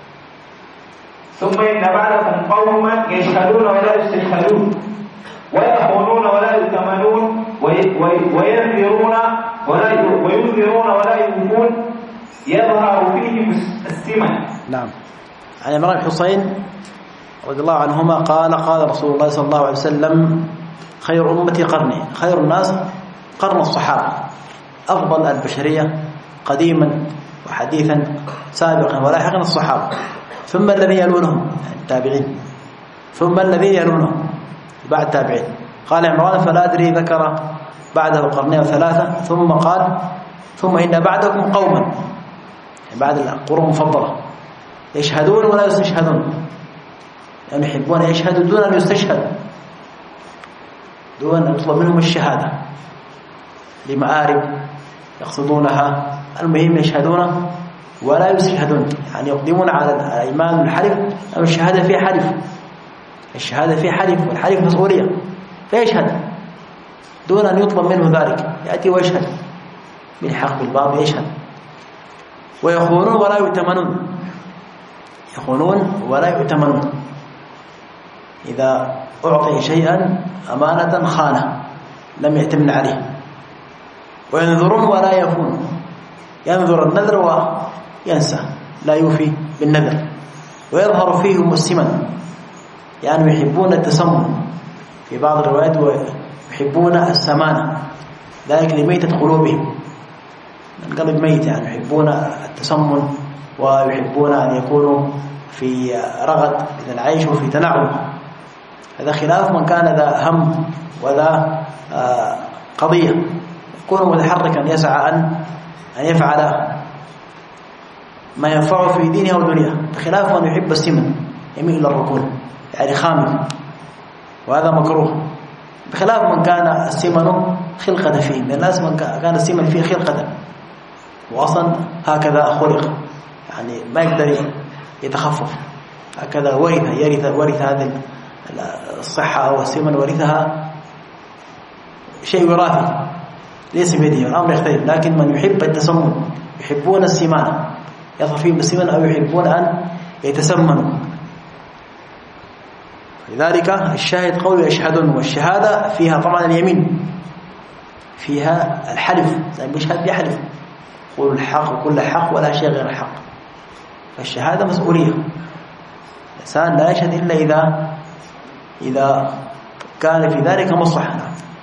ثم إن بعدكم قوما يشهدون ولا يستشهدون ويخونون ولا يؤتمنون وينذرون ولا وينذرون ولا يوفون يظهر فيهم السمن. نعم. عن عمران الحصين رضي الله عنهما قال قال رسول الله صلى الله عليه وسلم خير أمتي قرني. خير الناس قرن الصحابة أفضل البشرية قديما وحديثا سابقا ولاحقا الصحابة ثم الذين يلونهم التابعين ثم الذين يلونهم بعد التابعين. قال عمران فلا أدري ذكر بعده قرنين ثلاثة ثم قال ثم إن بعدكم قوما بعد القرون المفضلة يشهدون ولا يستشهدون يعني يحبون يشهدوا دون أن يستشهدوا دون أن يطلب منهم الشهادة لمآرب يقصدونها. المهم يشهدون ولا يشهدون، يعني يقدمون على الإيمان والحلف أو الشهادة فيها حلف، الشهادة فيها حلف والحلف مسؤولية، فيشهد دون أن يطلب منه ذلك، يأتي ويشهد بالحق بالباطل يشهد. ويخونون ولا يؤتمنون، يخونون ولا يؤتمنون، إذا أعطي شيئا أمانة خانه لم يأتمن عليه. وينذرون ولا يفون، ينذر النذر وينسى لا يوفي بالنذر. ويظهر فيهم السمن، يعني يحبون التسمن، في بعض الروايات يحبون السمانة، ذلك لميتة قلوبهم، من قلب ميت، يعني يحبون التسمن ويحبون أن يكونوا في رغد من العيش وفي تنعم. هذا خلاف من كان ذا هم وذا قضية، يكون متحركا يسعى أن أن يفعل ما ينفعه في دينه ودنياه، بخلاف من يحب السمن يميل إلى الركون، يعني خامل، وهذا مكروه. بخلاف من كان السمن خلقة فيه، من الناس من كان السمن فيه خلقة وأصلا هكذا خلق، يعني ما يقدر يتخفف، هكذا ورث يرث ورث هذه الصحة أو السمن ورثها شيء وراثي ليس بيده، الأمر يختلف. لكن من يحب التسمن، يحبون السمان، يظهر فيهم السمن أو يحبون أن يتسمنوا. لذلك الشاهد قول يشهدون، والشهادة فيها طبعا اليمين، فيها الحلف، زي بيشهد بيحلف، قول الحق وكل حق ولا شيء غير الحق. فالشهادة مسؤولية، الإنسان لا يشهد إلا إذا إذا كان في ذلك مصلحة.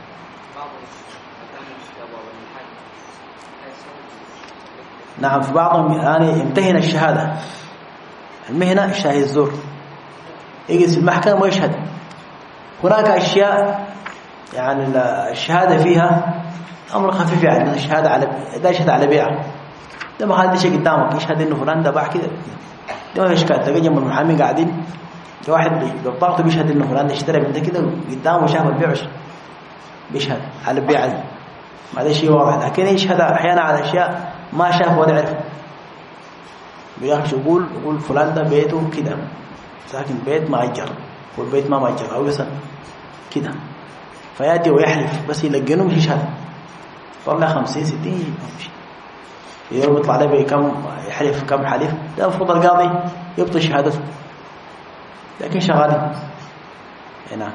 نعم، في بعضهم يعني يمتهن الشهادة، المهنة الشاهد الزور، يجلس في المحكمة ويشهد. هناك أشياء يعني الشهادة فيها أمر خفيف، يعني الشهادة على ده يشهد على بيعة، ده ما خالد شيء قدامك يشهد إنه فلان ده باع كده، ده ما إشكال. تجي جنب المحامي قاعدين، واحد بطاقته بيشهد إنه فلان اشترى من ده كده قدامه وشاف البيع بيشهد على البيعة، ما ده شيء واضح. لكن يشهد أحيانا على أشياء ما شاف ولا عرف، بياخش يقول يقول فلان ده بيته كده، ساكن بيت ما أجر، والبيت ما ما أجر أو يسأل كده، فيأتي ويحلف بس يلقنه مش يشهد، طلع خمسين ستين في يوم يطلع له بكم يحلف كم حلف، ده المفروض القاضي يبطل شهادته، لكن شغالين هنا.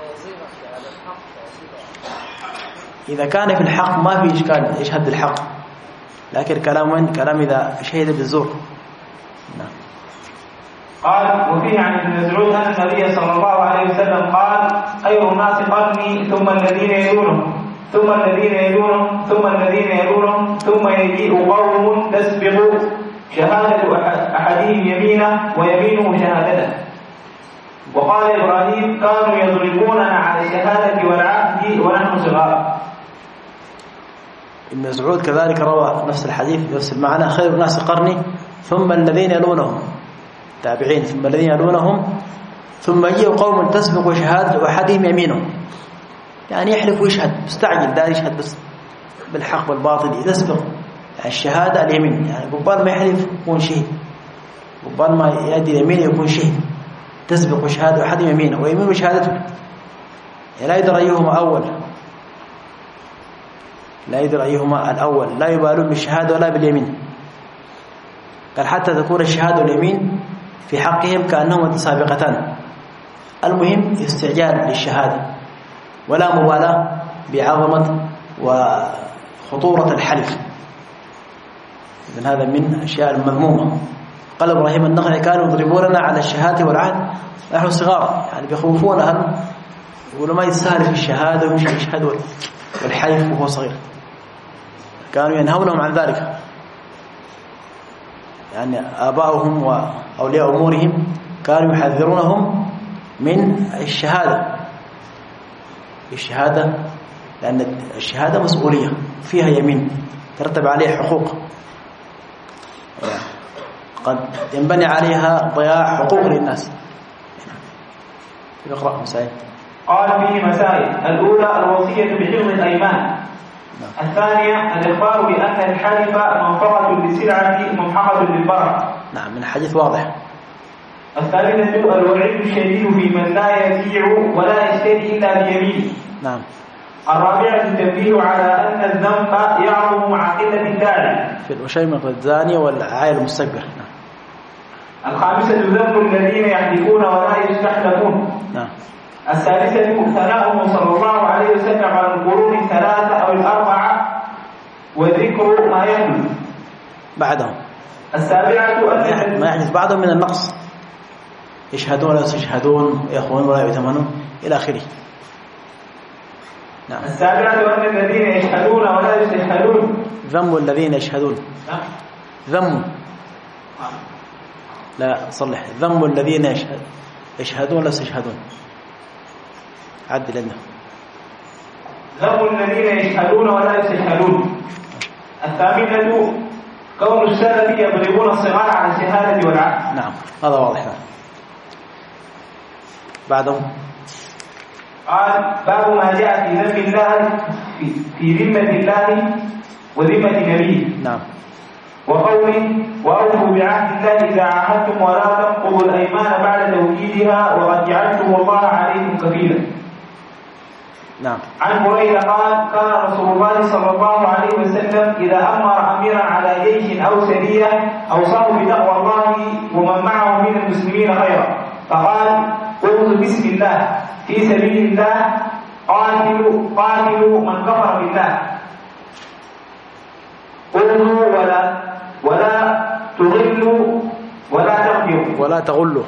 إذا كان في الحق ما في إشكال يشهد بالحق، لكن كلام وين؟ كلام إذا شهد بالزور. نعم. قال وفيه عن ابن مسعود أن النبي صلى الله عليه وسلم قال خير الناس قرني ثم الذين يلونهم ثم الذين يلونهم ثم الذين يلونهم ثم يجيء قوم تسبق شهادة أحدهم يمينه ويمينه شهادته. وقال إبراهيم كانوا يضربوننا على الشهادة والعهد ونحن صغار. ابن مسعود كذلك روى نفس الحديث نفس المعنى، خير الناس قرني ثم الذين يلونهم، تابعين، ثم الذين يلونهم ثم يجيء قوم تسبق شهادة أحدهم يمينه، يعني يحلف ويشهد مستعجل، ده يشهد بس بالحق والباطل يسبق، يعني الشهادة اليمين، يعني قبال ما يحلف يكون شهيد، قبال ما يأتي اليمين يكون شهيد، تسبق شهادة أحدهم يمينه ويمين شهادته، يعني لا يدري أيهما أول، لا يدري أيهما الأول، لا يبالون بالشهادة ولا باليمين. قال حتى تكون الشهادة واليمين في حقهم كأنهما متسابقتان، المهم استعجال للشهادة ولا مبالاة بعظمة وخطورة الحلف. إذن هذا من الأشياء المذمومة. قال إبراهيم النخعي كانوا يضربوننا على الشهادة والعهد نحن صغار، يعني بيخوفونهم، يقولوا ما يستاهل في الشهادة ويمشي يشهد والحلف وهو صغير، كانوا ينهونهم عن ذلك، يعني آباؤهم وأولياء أمورهم كانوا يحذرونهم من الشهادة، الشهادة لأن الشهادة مسؤولية فيها يمين ترتب عليها حقوق، قد ينبني عليها ضياع حقوق للناس. اقرأ مسائل. قال فيه مسائل. الأولى الوصية بحفظ الأيمان. نعم. الثانية الإخبار بأن الحلف منفقة للسلعة ممحقة للبرع. نعم، من حديث واضح. الثالثة الوعيد الشديد في من لا يبيع ولا يشتري إلا بيمينه. نعم. الرابعة التنبيه على أن الذنب يعظم مع قلة الداعي في الوشيمة الزانية والعائل المستكبر. نعم. الخامسة ذنب الذين يحلفون ولا يستحلفون. نعم. السادسة ثناؤه صلى الله عليه وسلم على القرون الثلاثة أو الأربعة وذكر ما يحدث بعدهم. السابعة أن ما يحدث بعدهم من النقص، يشهدون ولا يستشهدون، يخونون ولا يؤتمنون إلى آخره. نعم. السابعة أن الذين يشهدون ولا يستشهدون ذم الذين يشهدون. نعم. ذم لا صلح ذم الذين يشهد يشهدون ولا يستشهدون. عدل لنا. ذم الذين يشهدون ولا يستشهدون. الثامنة كون السلف يبلغون الصغار على الشهادة والعهد. نعم، هذا واضح. بعدهم قال باب ما جاء في ذم الله في, في ذمة الله وذمة نبيه. نعم. وقوله وأوفوا بعهد الله إذا عاهدتم ولا تنقضوا الأيمان بعد توكيدها وقد جعلتم الله عليكم كفيلا. نعم. عن بريدة قال كان رسول الله صلى الله عليه وسلم إذا أمر أميرا على جيش أو سرية أوصاه بتقوى الله ومن معه من المسلمين خيرا، فقال قولوا بسم الله في سبيل الله قاتلوا قاتلوا من كفر بالله، قولوا ولا ولا تغلوا ولا تغدروا ولا تغلوا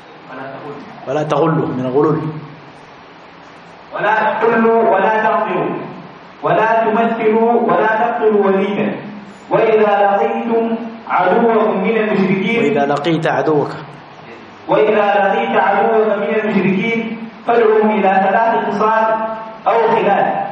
ولا تغلوا من الغلول، ولا تحلوا ولا تغدروا ولا تمثلوا ولا تقتلوا وليدا، وإذا لقيتم عدوكم من المشركين وإذا لقيت عدوك وإذا لقيت عدوك من المشركين فادعوهم إلى ثلاث خصال أو خلال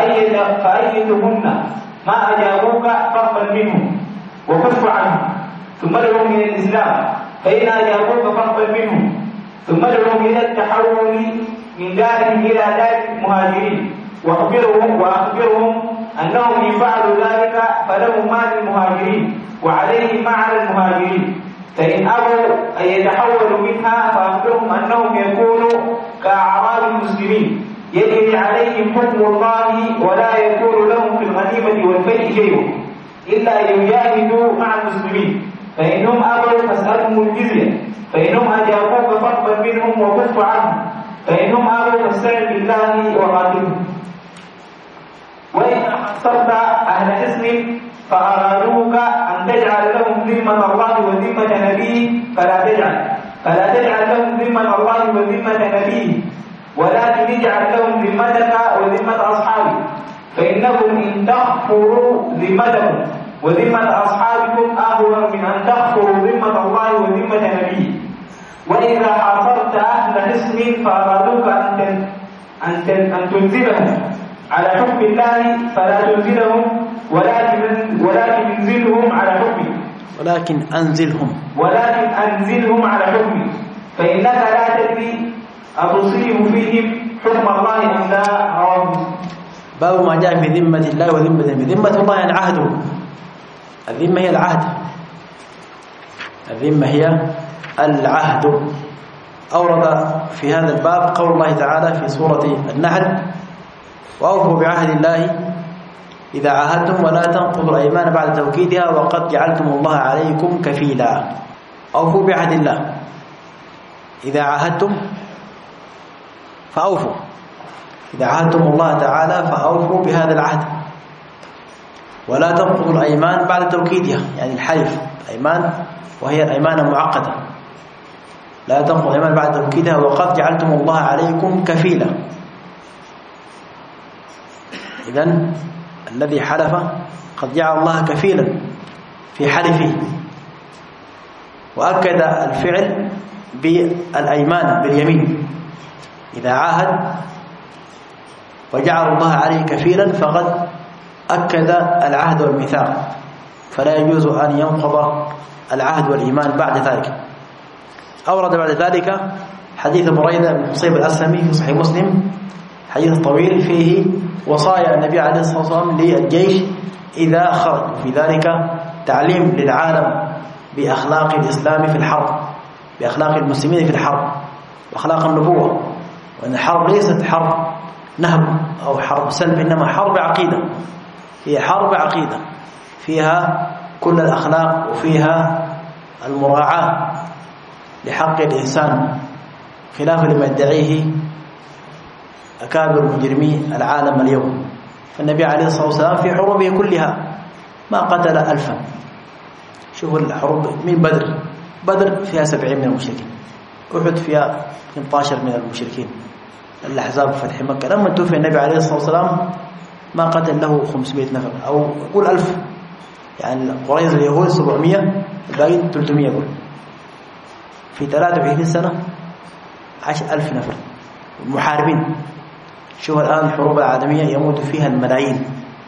فأيتهن ما أجابوك فاقبل منهم وكف عنهم، ثم ادعوهم إلى الإسلام فإن أجابوك فاقبل منهم، ثم ادعوهم إلى التحول من دارهم إلى دار المهاجرين وأخبرهم وأخبرهم أنهم إن فعلوا ذلك فلهم ما للمهاجرين وعليهم ما على المهاجرين، فإن أبوا أن يتحولوا منها فأخبرهم أنهم يكونوا كأعراب المسلمين يجري عليهم حكم الله ولا يكون لهم في الغنيمة والفيء شيء إلا أن يجاهدوا مع المسلمين، فإنهم أبوا فاسألهم الجزية، فإنهم أجابوك فاقبل منهم وكف عنهم، فإنهم أبوا فاستعن بالله وقاتلهم. وإن أحصرت أهل حصن فأرادوك أن تجعل لهم ذمة الله وذمة نبيه فلا تجعل فلا تجعل لهم ذمة الله وذمة نبيه، ولكن اجعل لهم ذمتك وذمة أصحابك، فإنكم إن تغفروا ذمتكم وذمة أصحابكم أهون من أن تغفروا ذمة الله وذمة نبيه. وإذا حاصرت أهل حصن فأرادوك أن أن تنزلهم على حكم الله فلا تنزلهم ولكن ولكن انزلهم على حكمه ولكن أنزلهم ولكن أنزلهم على حكمه، فإنك لا تدري أتصيب فيهم حكم الله أم لا. رواه مسلم. باب ما جاء في ذمة الله وذمة النبي. ذمة الله يعني عهده، الذمة هي العهد، الذمة هي العهد. أورد في هذا الباب قول الله تعالى في سورة النحل وأوفوا بعهد الله إذا عاهدتم ولا تنقضوا الأيمان بعد توكيدها وقد جعلتم الله عليكم كفيلا. أوفوا بعهد الله، إذا عاهدتم فأوفوا، إذا عاهدتم الله تعالى فأوفوا بهذا العهد، ولا تنقضوا الأيمان بعد توكيدها، يعني الحلف الأيمان وهي الأيمان المعقدة، لا تنقضوا الأيمان بعد توكيدها وقد جعلتم الله عليكم كفيلا. إذن الذي حلف قد جعل الله كفيلا في حلفه، وأكد الفعل بالأيمان باليمين، إذا عاهد وجعل الله عليه كفيلا فقد أكد العهد والميثاق، فلا يجوز أن ينقض العهد والإيمان بعد ذلك. أورد بعد ذلك حديث بريدة بن حصيب الأسلمي في صحيح مسلم حديث طويل فيه وصايا النبي عليه الصلاة والسلام للجيش إذا خرج، في ذلك تعليم للعالم بأخلاق الإسلام في الحرب، بأخلاق المسلمين في الحرب، وأخلاق النبوة، وأن الحرب ليست حرب نهب أو حرب سلب، إنما حرب عقيدة، هي حرب عقيدة فيها كل الأخلاق وفيها المراعاة لحق الإنسان، خلاف لما يدعيه أكابر مجرمي العالم اليوم. فالنبي عليه الصلاة والسلام في حروبه كلها ما قتل ألفا. شوفوا الحروب من بدر، بدر فيها سبعين من المشركين، أحد فيها اثني عشر من المشركين، الأحزاب فتح مكة. لما توفي النبي عليه الصلاة والسلام ما قتل له خمسمائة نفر أو قول ألف، يعني قريظ اليهود سبعمائة، الباقيين ثلاثمائة. يقول في ثلاثة وعشرين سنة عشر ألف نفر محاربين. شوف الآن الحروب العالمية يموت فيها الملايين،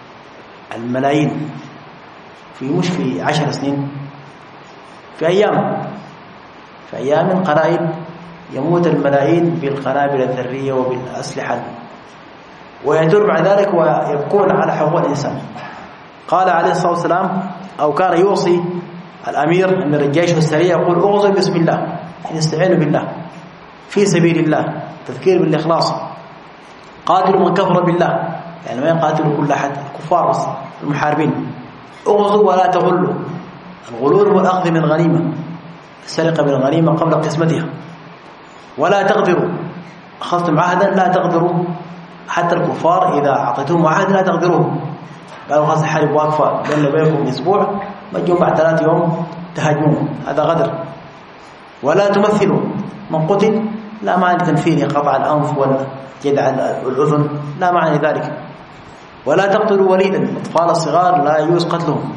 الملايين في مش في عشر سنين، في أيام، في أيام قلائل يموت الملايين بالقنابل الذرية وبالأسلحة، ويدور بعد ذلك ويبكون على حقوق الإنسان. قال عليه الصلاة والسلام أو كان يوصي الأمير أمير الجيش والسريع يقول اغزوا بسم الله، يعني استعينوا بالله في سبيل الله، تذكير بالإخلاص. قاتلوا من كفر بالله، يعني ما يقاتلوا كل أحد، الكفار بس المحاربين. اغزوا ولا تغلوا، الغلول هو الأخذ من الغنيمة، السرقة من الغنيمة قبل قسمتها. ولا تغدروا، أخذتم عهدا لا تغدروا، حتى الكفار إذا أعطيتهم عهد لا تغدروهم. قالوا خلاص الحرب واقفة بيننا وبينكم أسبوع، ما تجون بعد ثلاث يوم تهاجمون، هذا غدر. ولا تمثلوا، من قتل لا معنى تمثيله قطع الأنف والجدع الأذن، لا معنى ذلك. ولا تقتلوا وليدا، الأطفال الصغار لا يجوز قتلهم.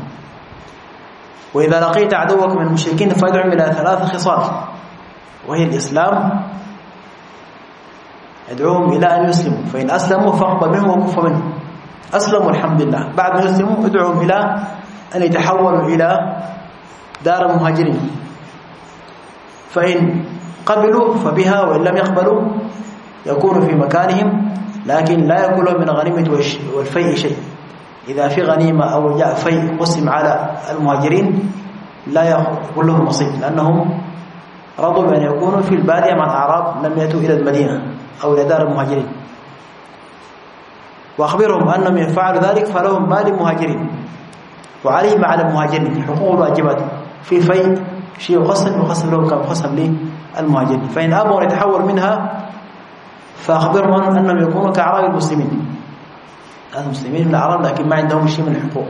وإذا لقيت عدوك من المشركين فادعهم إلى ثلاث خصال، وهي الإسلام، ادعوهم إلى أن يسلموا، فإن أسلموا فاقبل منهم وكف منهم. أسلموا الحمد لله، بعد ما يسلموا ادعوهم إلى أن يتحولوا إلى دار المهاجرين، فإن قبلوا فبها، وإن لم يقبلوا يكونوا في مكانهم، لكن لا يكون لهم من غنيمة والفيء شيء. إذا في غنيمة أو جاء فيء قسم على المهاجرين لا يكون لهم نصيب، لأنهم رضوا بأن يكونوا في البادية مع الأعراب، لم يأتوا إلى المدينة أو إلى دار المهاجرين. وأخبرهم أنهم يفعلوا ذلك فلهم مال المهاجرين، وعليهم على المهاجرين حقوق الواجبات، في فيء شيء يقسم يقسم لهم كما قسم للمهاجرين. فإن أبوا أن يتحول منها فأخبرهم أنهم يكونوا كأعراب المسلمين، هذا مسلمين من الأعراب لكن ما عندهم شيء من الحقوق،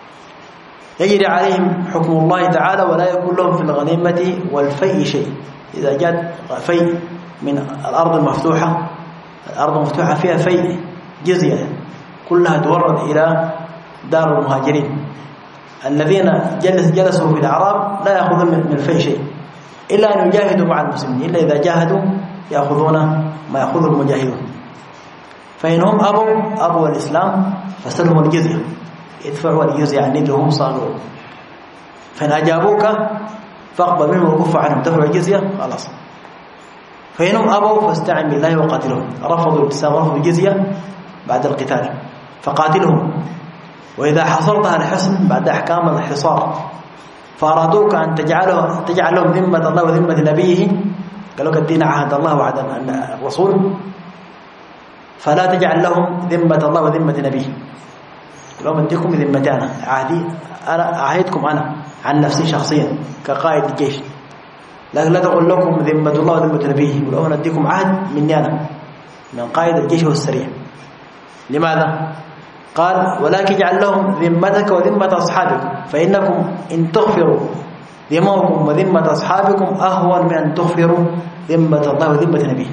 يجري عليهم حكم الله تعالى، ولا يكون لهم في الغنيمة والفيء شيء. إذا جاء فيء من الأرض المفتوحة، الأرض المفتوحة فيها فيء جزية كلها تورد إلى دار المهاجرين. الذين جلس جلسوا في الأعراب لا يأخذون من الفيء شيء إلا أن يجاهدوا مع المسلمين، إلا إذا جاهدوا يأخذون ما يأخذ المجاهدون. فإنهم أبوا أبوا الإسلام فسلهم الجزية، يدفعوا الجزية عن يدهم صاغرون. فإن أجابوك فاقبل منهم وكف عنهم، دفعوا الجزية خلاص. فإنهم أبوا فاستعن بالله وقاتلهم، رفضوا الإسلام ورفضوا الجزية بعد القتال فقاتلهم. وإذا حصرتها الحصن بعد أحكام الحصار فأرادوك أن تجعله تجعل لهم ذمة الله وذمة نبيه، قالوا الدين عهد الله وعهد الرسول، فلا تجعل لهم ذمة الله وذمة نبيه. لو بديكم ذمتي أنا، عهدي أنا، أعهدكم أنا عن نفسي شخصيا كقائد الجيش، لكن لا تقول لكم ذمة الله وذمة نبيه، ولو نديكم عهد مني أنا من قائد الجيش والسريع. لماذا؟ قال ولكن اجعل لهم ذمتك وذمة أصحابك، فإنكم إن تغفروا ذممكم وذمة أصحابكم أهون من أن تغفروا ذمة الله وذمة نبيه.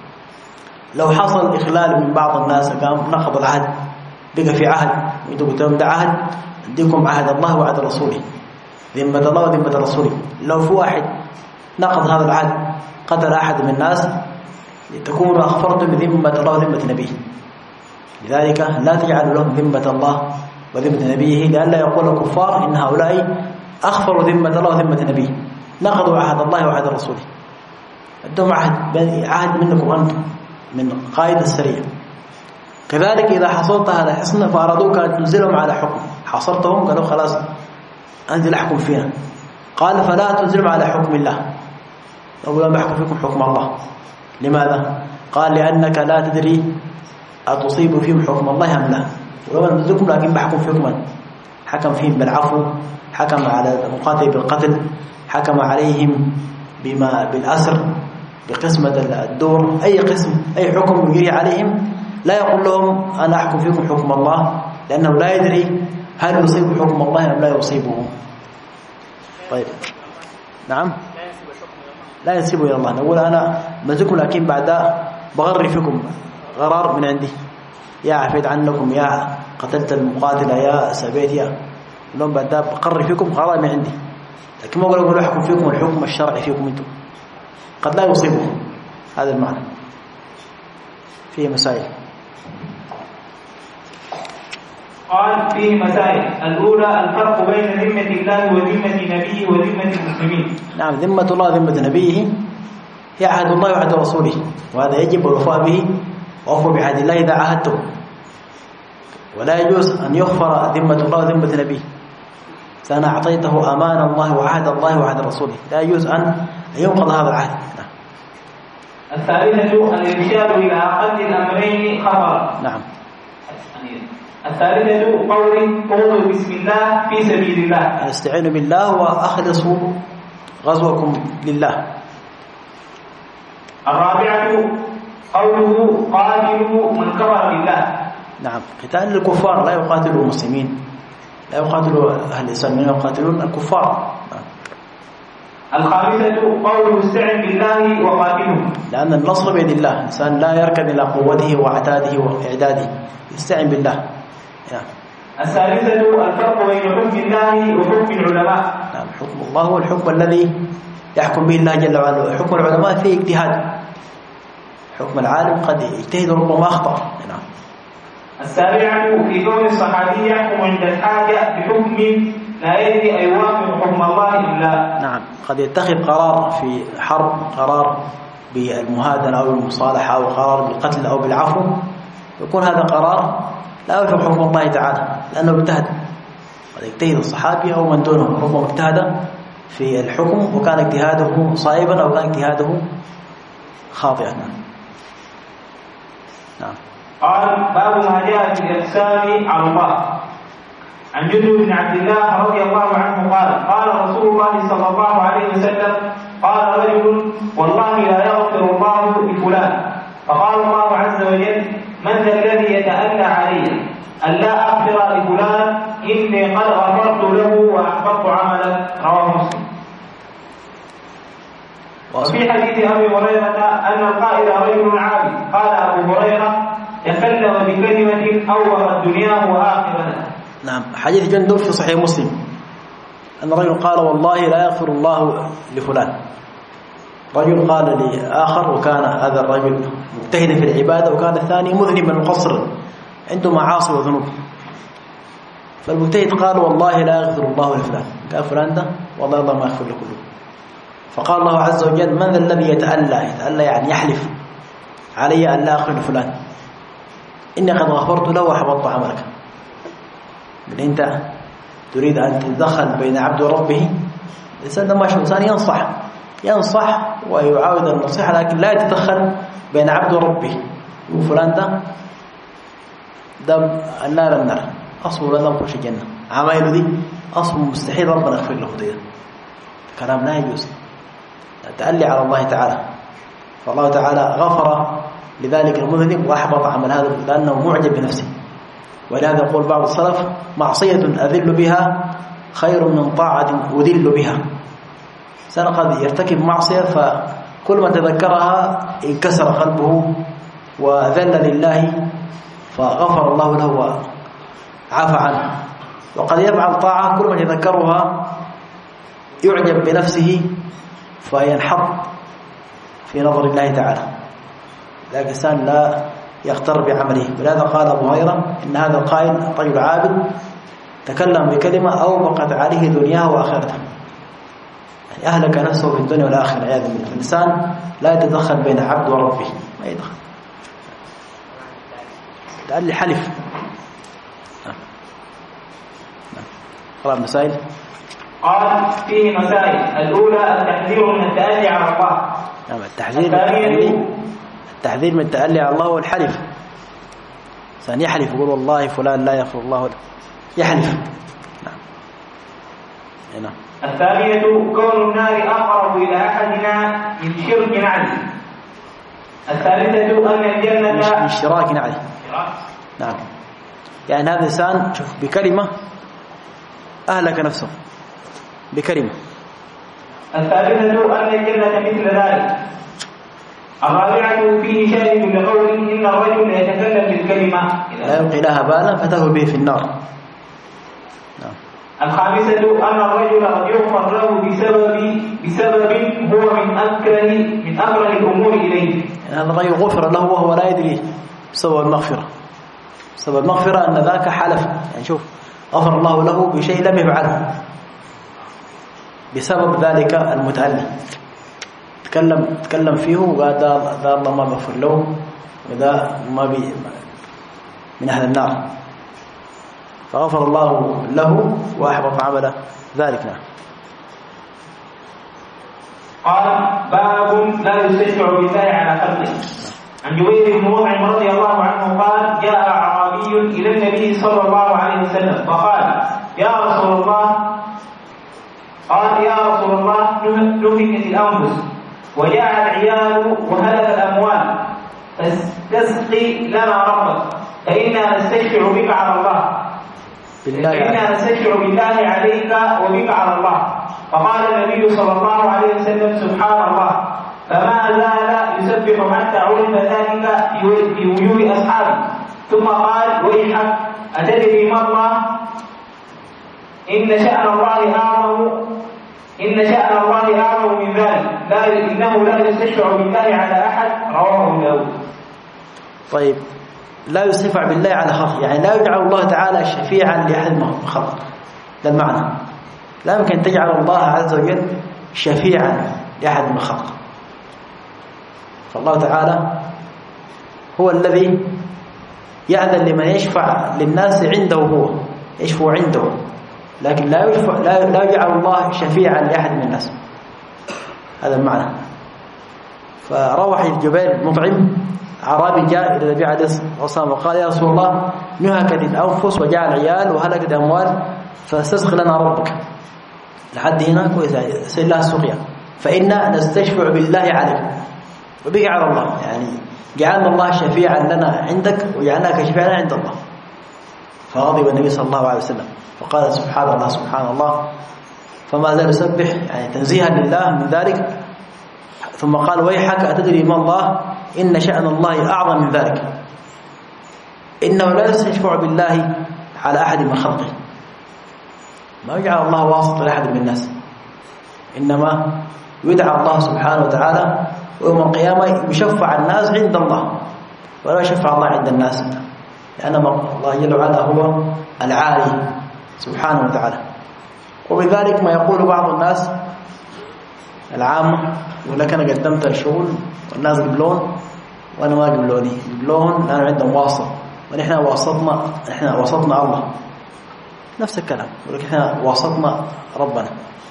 لو حصل إخلال من بعض الناس قام نقض العهد، بقى في عهد وإنتم قلتوا ده عهد، أديكم عهد الله وعهد رسوله، ذمة الله وذمة رسوله. لو في واحد نقض هذا العهد قتل أحد من الناس تكونوا أخفرتم بذمة الله وذمة نبيه. لذلك لا تجعلوا لهم ذمة الله وذمة نبيه، لئلا يقول الكفار إن هؤلاء أخفروا ذمة الله وذمة نبيه، نقضوا عهد الله وعهد رسوله. أدهم عهد عهد منكم أنتم من قائد السريع، كذلك إذا حصلت هذا الحصن فأرادوك أن تنزلهم على حكم، حصرتهم قالوا خلاص أنزل أحكم فينا، قال فلا تنزلهم على حكم الله، أولا بحكم فيكم حكم الله. لماذا؟ قال لأنك لا تدري أتصيب فيهم حكم الله أم لا، ولو ننزلكم لكن بحكم فيكم، حكم فيهم بالعفو، حكم على المقاتل بالقتل، حكم عليهم بما بالأسر، بقسمة الدور، أي قسم أي حكم يجري عليهم لا يقول لهم أنا أحكم فيكم حكم الله، لأنه لا يدري هل يصيب حكم الله أم لا يصيبه. طيب نعم لا ينسب إلى الله، نقول أنا منزلكم لكن بعد بغري فيكم غرار من عندي، يا عفيت عنكم، يا قتلت المقاتل، يا سبيت، يا لهم بعد بقري فيكم غرار من عندي، لكن ما أقول أحكم فيكم الحكم الشرعي فيكم أنتم، قد لا يصيبكم. هذا المعنى. فيه مسائل. قال فيه مسائل. الأولى الفرق بين ذمة الله وذمة نبيه وذمة المسلمين. نعم، ذمة الله ذمة نبيه هي عهد الله وعهد رسوله، وهذا يجب الوفاء به، وأوفوا بعهد الله إذا عاهدتم، ولا يجوز أن يغفر ذمة الله وذمة نبيه. فأنا أعطيته أمان الله وعهد الله وعهد رسوله، لا يجوز أن ينقض هذا العهد. نعم. الثالثة الإرشاد إلى أقل الأمرين خطر. نعم. الثالثة قول قولوا بسم الله في سبيل الله، استعينوا بالله وأخلصوا غزوكم لله. الرابعة قوله قاتلوا من كفر بالله. نعم، قتال الكفار، لا يقاتلوا المسلمين، لا يقاتلوا أهل الإسلام، يقاتلون الكفار. الخامسة قوله استعن بالله وقاتلوا، لأن النصر بيد الله، الإنسان لا يركن إلى قوته وعتاده وإعداده، يستعن بالله. نعم. الثالثة الفرق بين حكم الله وحكم العلماء. نعم، حكم الله هو الحكم الذي يحكم به الله جل وعلا، حكم العلماء فيه اجتهاد، حكم العالم قد يجتهد ربما أخطأ. نعم. السابعة في كون الصحابي يحكم عند الحاجة بحكم لا يدري أيوافق حكم الله إلا. نعم، قد يتخذ قرار في حرب، قرار بالمهادنة أو المصالحة، أو قرار بالقتل أو بالعفو، يكون هذا قرار لا يوافق حكم الله تعالى، لأنه اجتهد. قد يجتهد الصحابي أو من دونه، ربما اجتهد في الحكم وكان اجتهاده صائبا أو كان اجتهاده خاطئا. نعم. قال باب ما جاء في الإحسان على الله. عن جندب بن عبد الله رضي الله عنه قال قال رسول الله صلى الله عليه وسلم قال رجل والله لا يغفر الله لفلان، فقال الله عز وجل من ذا الذي يتألى علي ألا أغفر لفلان إني قد غفرت له وأحبطت عمله. رواه مسلم. وفي حديث أبي هريرة أن القائل رجل عابد، قال أبو هريرة تكلم بكلمة أوبقت دنياه وآخرته. نعم، حديث جندب في صحيح مسلم أن رجل قال والله لا يغفر الله لفلان. رجل قال لآخر، وكان هذا الرجل مجتهدا في العبادة، وكان الثاني مذنبا مقصرا عنده معاصي وذنوب. فالمجتهد قال والله لا يغفر الله لفلان، قال فلان ده والله الله ما يغفر له كله. فقال الله عز وجل من ذا الذي يتألى، يتألى يعني يحلف علي أن لا أغفر لفلان إني قد غفرت له وحبطت عملك. من أنت تريد أن تتدخل بين عبد وربه، الإنسان ده ماشي، إنسان ينصح ينصح ويعاود النصيحة، لكن لا يتدخل بين عبد وربه. وفلان ده ده النار النار أصله لا نخش الجنة، عمايله دي أصله مستحيل ربنا يغفر له. ده كلام لا يجوز، تألي على الله تعالى. فالله تعالى غفر لذلك المذنب وأحبط عمل هذا لأنه معجب بنفسه. ولهذا يقول بعض السلف معصية أذل بها خير من طاعة أذل بها. سنة قد يرتكب معصية فكل ما تذكرها انكسر قلبه وذل لله فغفر الله له وعفى عنه. وقد يفعل طاعة كل ما يذكرها يعجب بنفسه فينحط في نظر الله تعالى. لكن الإنسان لا يغتر بعمله. ولهذا قال أبو هريرة إن هذا القائل رجل عابد تكلم بكلمة أوبقت عليه دنياه وآخرته، يعني أهلك نفسه في الدنيا والآخرة عياذا بالله. الإنسان لا يتدخل بين عبد وربه، ما يدخل. التألي حلف. قرأ مسائل. قال فيه مسائل. الأولى التحذير من التألي على الله. نعم التحذير من التألي التحذير من التألي على الله والحلف. ثاني يحلف يقول والله فلان لا يغفر الله يحلف. نعم. هنا. الثانية كون النار أقرب إلى أحدنا من شرك عليه. الثالثة أن الجنة من شراك عليه. نعم. يعني هذا الإنسان شوف بكلمة أهلك نفسه بكلمة. الثالثة أن الجنة مثل ذلك. الرابعة فيه شاهد لقوله إن الرجل يتكلم بالكلمة لا يلقي لها بالا فتهوي به في النار. نعم. الخامسة أن الرجل قد يغفر له بسبب بسبب هو من أكره من أكره الأمور إليه. يعني هذا الرجل غفر له وهو لا يدري بسبب المغفرة. بسبب المغفرة أن ذاك حلف. يعني شوف غفر الله له بشيء لم يفعله بسبب ذلك المتألي. تكلم تكلم فيه وقال ده الله ما بغفر له وده ما بي من أهل النار فغفر الله له وأحبط عمله ذلك. نعم. قال باب لا يستشفع بالله على خلقه. عن جبير بن مطعم رضي الله عنه قال جاء أعرابي إلى النبي صلى الله عليه وسلم فقال يا رسول الله قال يا رسول الله نهكت الأنفس وجاء العيال وهلك الأموال فاستسقي لنا ربك فإنا نستشفع بك على الله فإنا نستشفع بالله عليك وبك على الله. فقال النبي صلى الله عليه وسلم سبحان الله فما زال يسبح حتى عرف ذلك في وجوه أصحابه ثم قال ويحك أتدري ما الله إن شأن الله أعظم إن شأن الله أعظم من ذلك لا إنه لا يستشفع بالله على أحد. رواه أبو داود. طيب لا يستشفع بالله على خلق يعني لا يجعل الله تعالى شفيعا لأحد من خلق. ده المعنى. لا يمكن تجعل الله عز وجل شفيعا لأحد من خلق. فالله تعالى هو الذي يأذن لمن يشفع للناس عنده هو يشفع عنده لكن لا يشفع لا, لا يجعل الله شفيعا لأحد من الناس. هذا المعنى. فروح الجبير المطعم عربي جاء إلى النبي عليه الصلاة والسلام وقال يا رسول الله نهكت الأنفس وجاء العيال وهلكت الأموال فاستسقي لنا ربك. لحد هنا كويس سيد الله السقيا فإنا نستشفع بالله عليك وبك على الله يعني جعلنا الله شفيعا لنا عندك وجعلناك شفيعا عند الله. فغضب النبي صلى الله عليه وسلم فقال سبحان الله سبحان الله فما زال يسبح يعني تنزيها لله من ذلك ثم قال ويحك أتدري ما الله إن شأن الله أعظم من ذلك إنه لا يستشفع بالله على أحد من خلقه. ما يجعل الله واسط لأحد من الناس إنما يدعى الله سبحانه وتعالى ويوم القيامة يشفع الناس عند الله ولا يشفع الله عند الناس لأن الله جل وعلا هو العالي سبحانه وتعالى. وبذلك ما يقول بعض الناس العامة يقول لك أنا قدمت الشغل والناس قبلون وأنا ما قبلوني قبلون لأنه عندهم واسط ونحن واسطنا نحن واسطنا الله نفس الكلام ولكن احنا واسطنا ربنا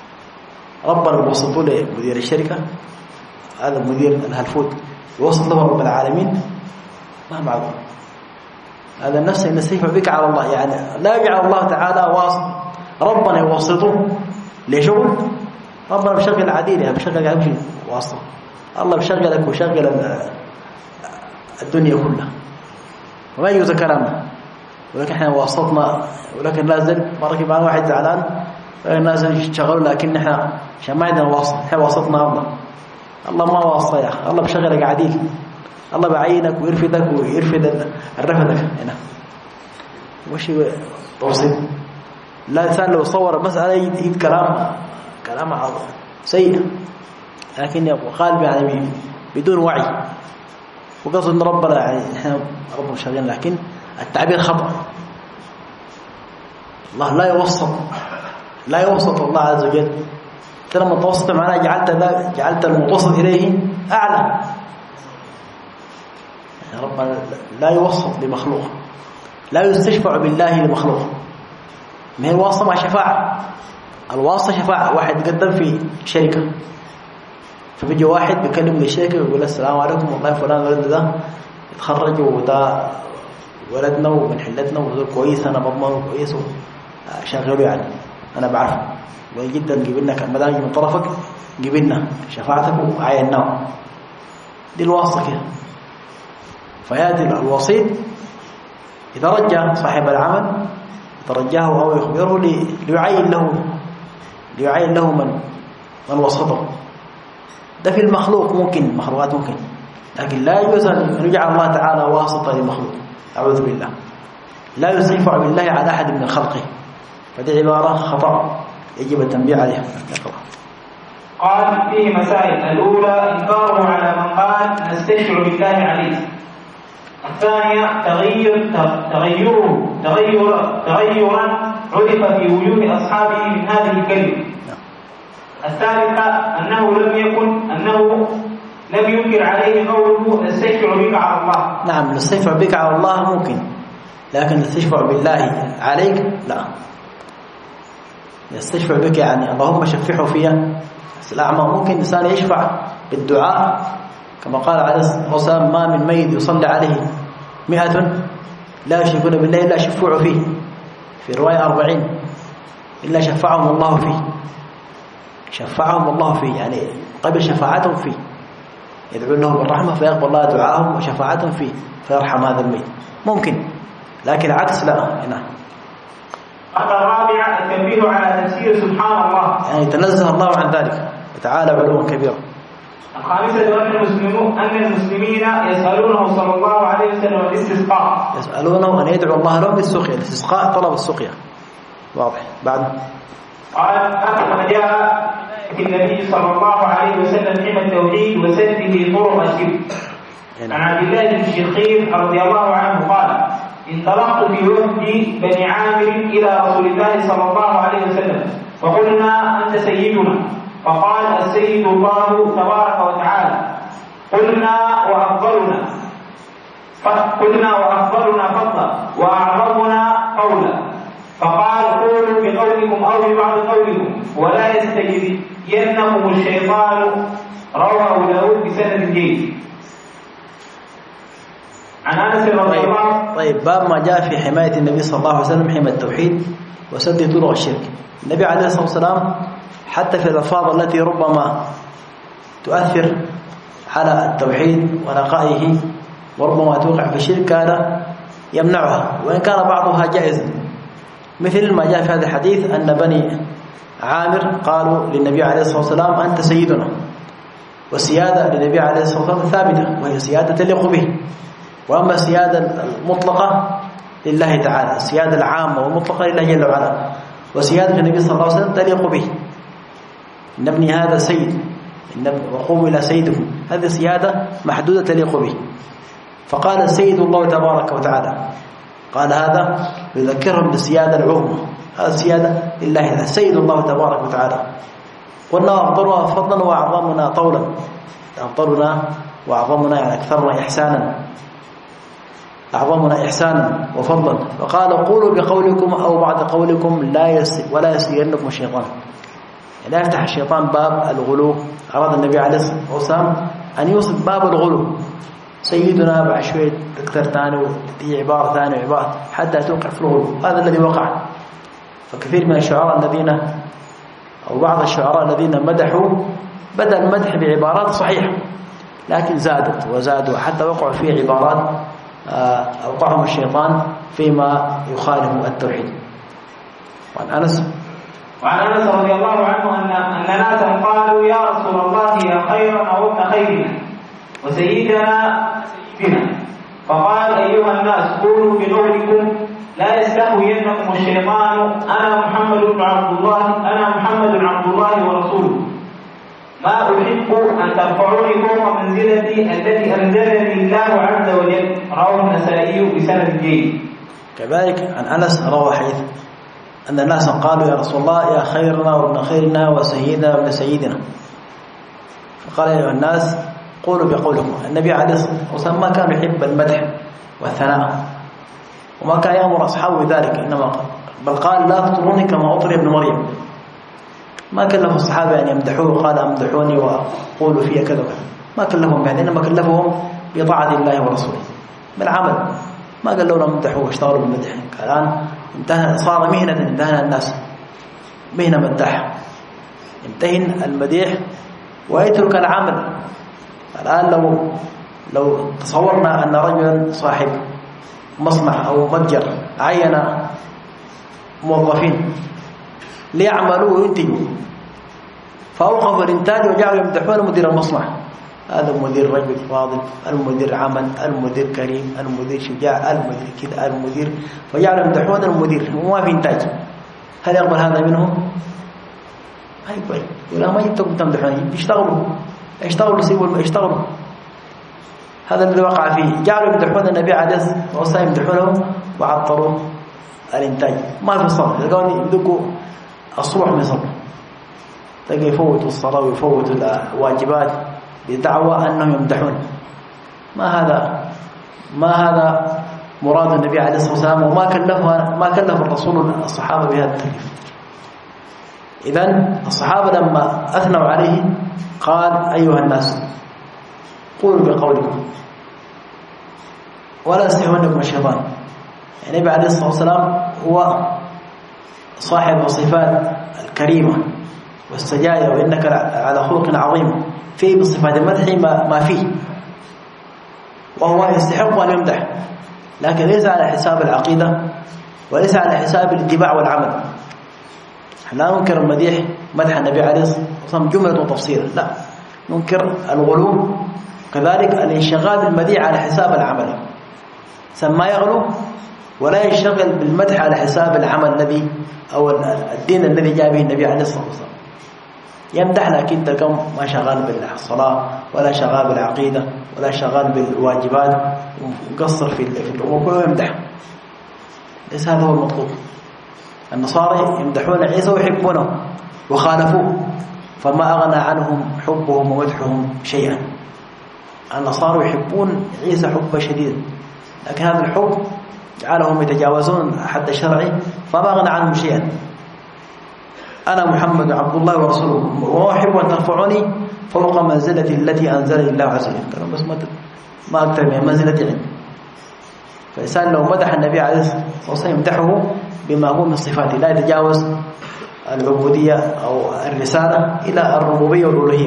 ربنا وسطوا له مدير الشركة هذا مدير الهلفوت يوسط له رب العالمين ما معقول. هذا النفس إن نستشفع بك على الله يعني لا يجعل الله تعالى واسط ربنا يوسطه لشغل ربنا بشغل عديد يعني بشغل يمشي واسطة الله بشغلك وشغل الدنيا كلها وما يجوز كلامنا ولكن احنا واسطنا ولكن لازم مركب معنا واحد زعلان الناس يشتغلوا لكن احنا عشان ما عندنا واسط احنا واسطنا الله الله ما واسطه يا اخي الله بشغلك عديل الله بعينك ويرفدك ويرفد الرفدك هنا وش توصيل لا إنسان لو صور مسألة يجيب كلام كلام سيء لكن يبقى قالب يعني بدون وعي وقصد ان ربنا يعني احنا ربنا شغالين لكن التعبير خطأ. الله لا يوسط لا يوسط الله عز وجل. انت لما توسط معنا جعلت جعلت المتوسط اليه اعلى. يعني ربنا لا يوسط لمخلوق لا يستشفع بالله لمخلوق، ما هي الواسطة مع شفاعة. الواسطة شفاعة، واحد قدم في شركة فبيجي واحد بيكلم للشركة ويقول السلام عليكم والله فلان ولد ده يتخرج وده ولدنا ومن حلتنا وده كويس أنا بضمنه كويس وشغله يعني أنا بعرفه وجدا جبنا كان مدام من طرفك جبنا شفاعتك وعيناه. دي الواسطة كده. فيأتي الوسيط إذا رجع صاحب العمل يترجاه أو يخبره ليعين له ليعين له من من وسطه. ده في المخلوق ممكن، مخلوقات ممكن، لكن لا يجوز أن يجعل الله تعالى واسطة للمخلوق، أعوذ بالله. لا يستشفع بالله على أحد من خلقه، فدي عبارة خطأ يجب التنبيه عليها. قال فيه مسائل. الأولى إنكاره على من قال نستشفع بالله عليه. الثانية تغير تغيره تغير تغيرا عرف في وجوه أصحابه من هذه الكلمة. الثالثة أنه لم يكن أنه لم ينكر عليه قوله نستشفع بك على الله. نعم، نستشفع بك على الله ممكن، لكن نستشفع بالله عليك لا. يستشفع بك يعني اللهم شفعه فيها. الأعمى ممكن إنسان يشفع بالدعاء كما قال عليه الصلاة والسلام ما من ميت يصلي عليه مئة لا يشركون بالله إلا شفعوا فيه، في رواية أربعين إلا شفعهم الله فيه. شفعهم الله فيه يعني قبل شفاعتهم فيه، يدعون له بالرحمة فيقبل الله دعاءهم وشفاعتهم فيه فيرحم هذا الميت. ممكن، لكن العكس لا. هنا الرابعة التنبيه على تفسير سبحان الله، يعني تنزه الله عن ذلك وتعالى علوا كبيرا. الخامسة أن المسلمون أن المسلمين يسألونه صلى الله عليه وسلم الاستسقاء، يسألونه أن يدعو الله لهم بالسقيا. الاستسقاء طلب السقيا. واضح. بعد قال ما جاء في النبي صلى الله عليه وسلم حمى التوحيد وسده طرق الشرك. عن عبد الله بن الشخير رضي الله عنه قال انطلقت في وفد بني عامر إلى رسول الله صلى الله عليه وسلم فقلنا أنت سيدنا، فقال السيد الله تبارك وتعالى. قلنا وأفضلنا قلنا وأفضلنا فضلا وأعظمنا قولا، فقال قولوا بقولكم أو ببعض قولكم ولا يستجدينكم الشيطان. رواه داود بسند جيد. عن أنس رضي الله. طيب باب ما جاء في حماية النبي صلى الله عليه وسلم حماية التوحيد وسد طرق الشرك. النبي عليه الصلاة والسلام حتى في الألفاظ التي ربما تؤثر على التوحيد ونقائه وربما توقع في الشرك كان يمنعها، وإن كان بعضها جائزا، مثل ما جاء في هذا الحديث أن بني عامر قالوا للنبي عليه الصلاة والسلام أنت سيدنا، والسيادة للنبي عليه الصلاة والسلام ثابتة وهي سيادة تليق به. وأما السيادة المطلقة لله تعالى، السيادة العامة والمطلقة لله جل وعلا، وسيادة النبي صلى الله عليه وسلم تليق به. إن ابني هذا سيد وقوموا إلى سيدكم، هذه سيادة محدودة تليق به. فقال السيد الله تبارك وتعالى، قال هذا يذكرهم بالسيادة العظمى، هذا السيادة لله السيد الله تبارك وتعالى. قلنا أفضلنا فضلا وأعظمنا طولا، أفضلنا وأعظمنا يعني أكثرنا إحسانا، أعظمنا إحسانا وفضلا. فقال قولوا بقولكم أو بعد قولكم لا يس ولا يسيرنكم الشيطان. لا يفتح الشيطان باب الغلو. أراد النبي عليه الصلاة والسلام أن يوصف باب الغلو. سيدنا بعد شوية تكثر ثاني وتأتي عبارة ثانية وعبارة حتى توقع في الغلو. هذا الذي وقع. فكثير من الشعراء الذين أو بعض الشعراء الذين مدحوا بدأ المدح بعبارات صحيحة، لكن زادت وزادوا حتى وقعوا في عبارات أوقعهم الشيطان فيما يخالف التوحيد. وعن أنس وعن أنس رضي الله عنه أن أن ناسا قالوا يا رسول الله يا خيرنا وابن خيرنا وسيدنا بنا، فقال أيها الناس قولوا بقولكم لا يستهوينكم الشيطان، أنا محمد بن عبد الله أنا محمد عبد الله ورسوله، ما أحب أن ترفعوني فوق منزلتي التي أنزلني الله عز وجل. رواه النسائي بسند جيد. كذلك عن أنس روى حديث أن الناس قالوا يا رسول الله يا خيرنا وابن خيرنا وسيدنا وابن سيدنا، فقال يا الناس قولوا بقولكم. النبي عليه الصلاة والسلام ما كان يحب المدح والثناء، وما كان يأمر أصحابه بذلك، إنما بل قال لا تطروني كما أطري ابن مريم. ما كلفوا الصحابة أن يمدحوه، قال أمدحوني وقولوا فيها كذا وكذا، ما كلفهم بهذا، إنما كلفهم بطاعة الله ورسوله بالعمل. ما قال لهم امدحوا واشتغلوا بالمدح. الآن انتهى، صار مهنة، انتهى الناس مهنة مداح، يمتهن المديح ويترك العمل. الآن لو لو تصورنا أن رجلا صاحب مصنع أو متجر عين موظفين ليعملوا وينتجوا، فأوقفوا الإنتاج وجعلوا يمدحون مدير المصنع، هذا المدير رجل فاضل، المدير عمل، المدير كريم، المدير شجاع، المدير كذا، المدير، فجعلوا يمدحون المدير وما في إنتاج. هل يقبل هذا منهم؟ ما يقبل. ولا ما يبتغوا تمدحون، يشتغلوا يشتغلوا يسيبوا يشتغلوا. هذا الذي وقع فيه، جعلوا يمدحون النبي عليه الصلاة والسلام يمدحونه وعطلوا الإنتاج. ما في صبر، يلقون يدقوا الصبح من صبر، تلقى يفوتوا الصلاة ويفوتوا الواجبات بدعوى أنهم يمدحون. ما هذا ما هذا مراد النبي عليه الصلاة والسلام، وما كلفه ما كلف الرسول الصحابة بهذا التكليف. إذن الصحابة لما أثنوا عليه قال أيها الناس قولوا بقولكم ولا يستحونكم الشيطان. يعني النبي عليه الصلاة والسلام هو صاحب الصفات الكريمة والسجايا، وإنك على خلق عظيم، فيه بصفات المدح ما, ما فيه، وهو يستحق أن يمدح، لكن ليس على حساب العقيدة وليس على حساب الاتباع والعمل. لا ننكر المديح مدح النبي عليه الصلاة والسلام جملة وتفصيلا، لا ننكر الغلو، كذلك الانشغال بالمديح على حساب العمل، سما يغلو ولا يشتغل بالمدح على حساب العمل الذي أو الدين الذي جاء به النبي عليه الصلاة والسلام. يمدح لكن تلقى ما شغال بالصلاة ولا شغال بالعقيدة ولا شغال بالواجبات ومقصر في الأمور كله يمدح. ليس هذا هو المطلوب. النصارى يمدحون عيسى ويحبونه وخالفوه، فما أغنى عنهم حبهم ومدحهم شيئا. النصارى يحبون عيسى حبا شديدا، لكن هذا الحب جعلهم يتجاوزون حد الشرعي، فما أغنى عنهم شيئا. أنا محمد عبد الله ورسوله وأحب أن ترفعني فوق منزلتي التي أنزلني الله عز وجل. قالوا بس ما أكثر من منزلتي عندي. فالإنسان لو مدح النبي عليه الصلاة والسلام يمدحه بما هو من صفاته، لا يتجاوز العبودية أو الرسالة إلى الربوبية والألوهية.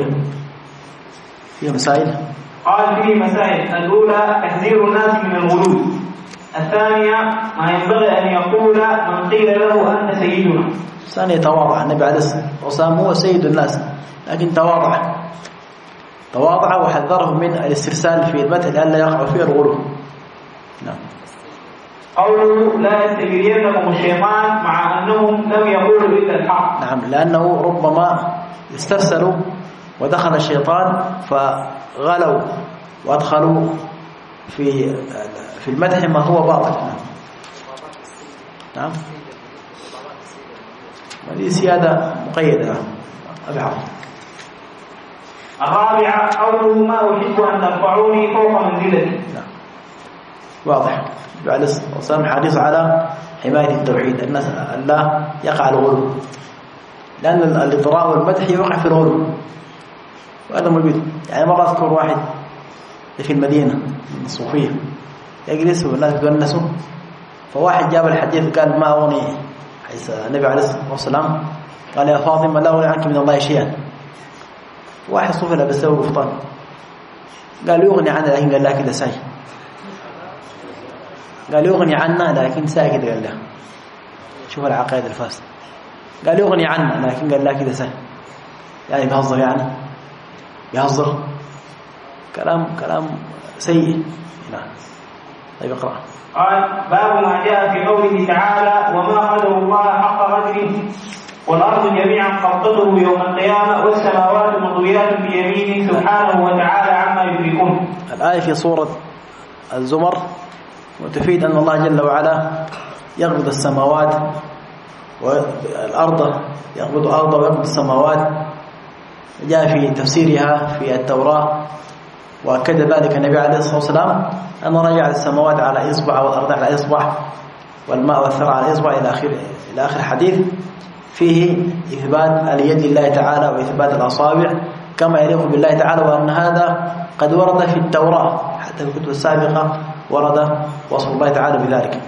فيه مسائل؟ قال فيه مسائل. الأولى تحذير الناس من الغلو. الثانية ما ينبغي أن يقول من قيل له أنت سيدنا. الثانية تواضع. النبي عليه الصلاة والسلام هو سيد الناس، لكن تواضع تواضع وحذرهم من الاسترسال في المدح لئلا يقع فيه الغلو. نعم. قوله لا يستجرينكم الشيطان، مع أنهم لم يقولوا إلا الحق. نعم، لأنه ربما استرسلوا ودخل الشيطان فغلوا وأدخلوا في في المدح ما هو باطل. نعم، هذه سيادة مقيدة. أبي حفظ. الرابعة قوله ما أحب أن ترفعوني فوق منزلتي. نعم، واضح. عليه الصلاة والسلام حريص على حماية التوحيد، الناس لا يقع الغلو، لأن الاضطراء والمدح يوقع في الغلو، وهذا موجود. يعني مرة أذكر واحد في المدينة من الصوفية يجلس والناس يتونسوا، فواحد جاب الحديث قال ما أغني، حيث النبي عليه الصلاة والسلام قال يا فاطمة لا أغني عنك من الله شيئا. واحد صوفي لبس له قفطان قال يغني عنه، لكن قال لا كده ساي. قال يغني عنا لكن ساي كده، قال لا. شوف العقائد الفاسدة. قال يغني عنا لكن قال لا كده ساي، يعني بيهزر، يعني بيهزر كلام كلام سيء. نعم. طيب اقرأ. قال باب ما جاء في قوله تعالى وما قدر الله حق قدره والأرض جميعا قبضته يوم القيامة والسماوات مطويات بيمينه سبحانه وتعالى عما يشركون. الآية في سورة الزمر وتفيد أن الله جل وعلا يقبض السماوات والأرض، يقبض الأرض ويقبض السماوات. جاء في تفسيرها في التوراة وأكد ذلك النبي عليه الصلاة والسلام أن رجع السماوات على إصبع والأرض على إصبع والماء والثرى على إصبع إلى آخر إلى آخر الحديث، فيه إثبات اليد لله تعالى وإثبات الأصابع كما يليق بالله تعالى، وأن هذا قد ورد في التوراة حتى في الكتب السابقة ورد وصف الله تعالى بذلك.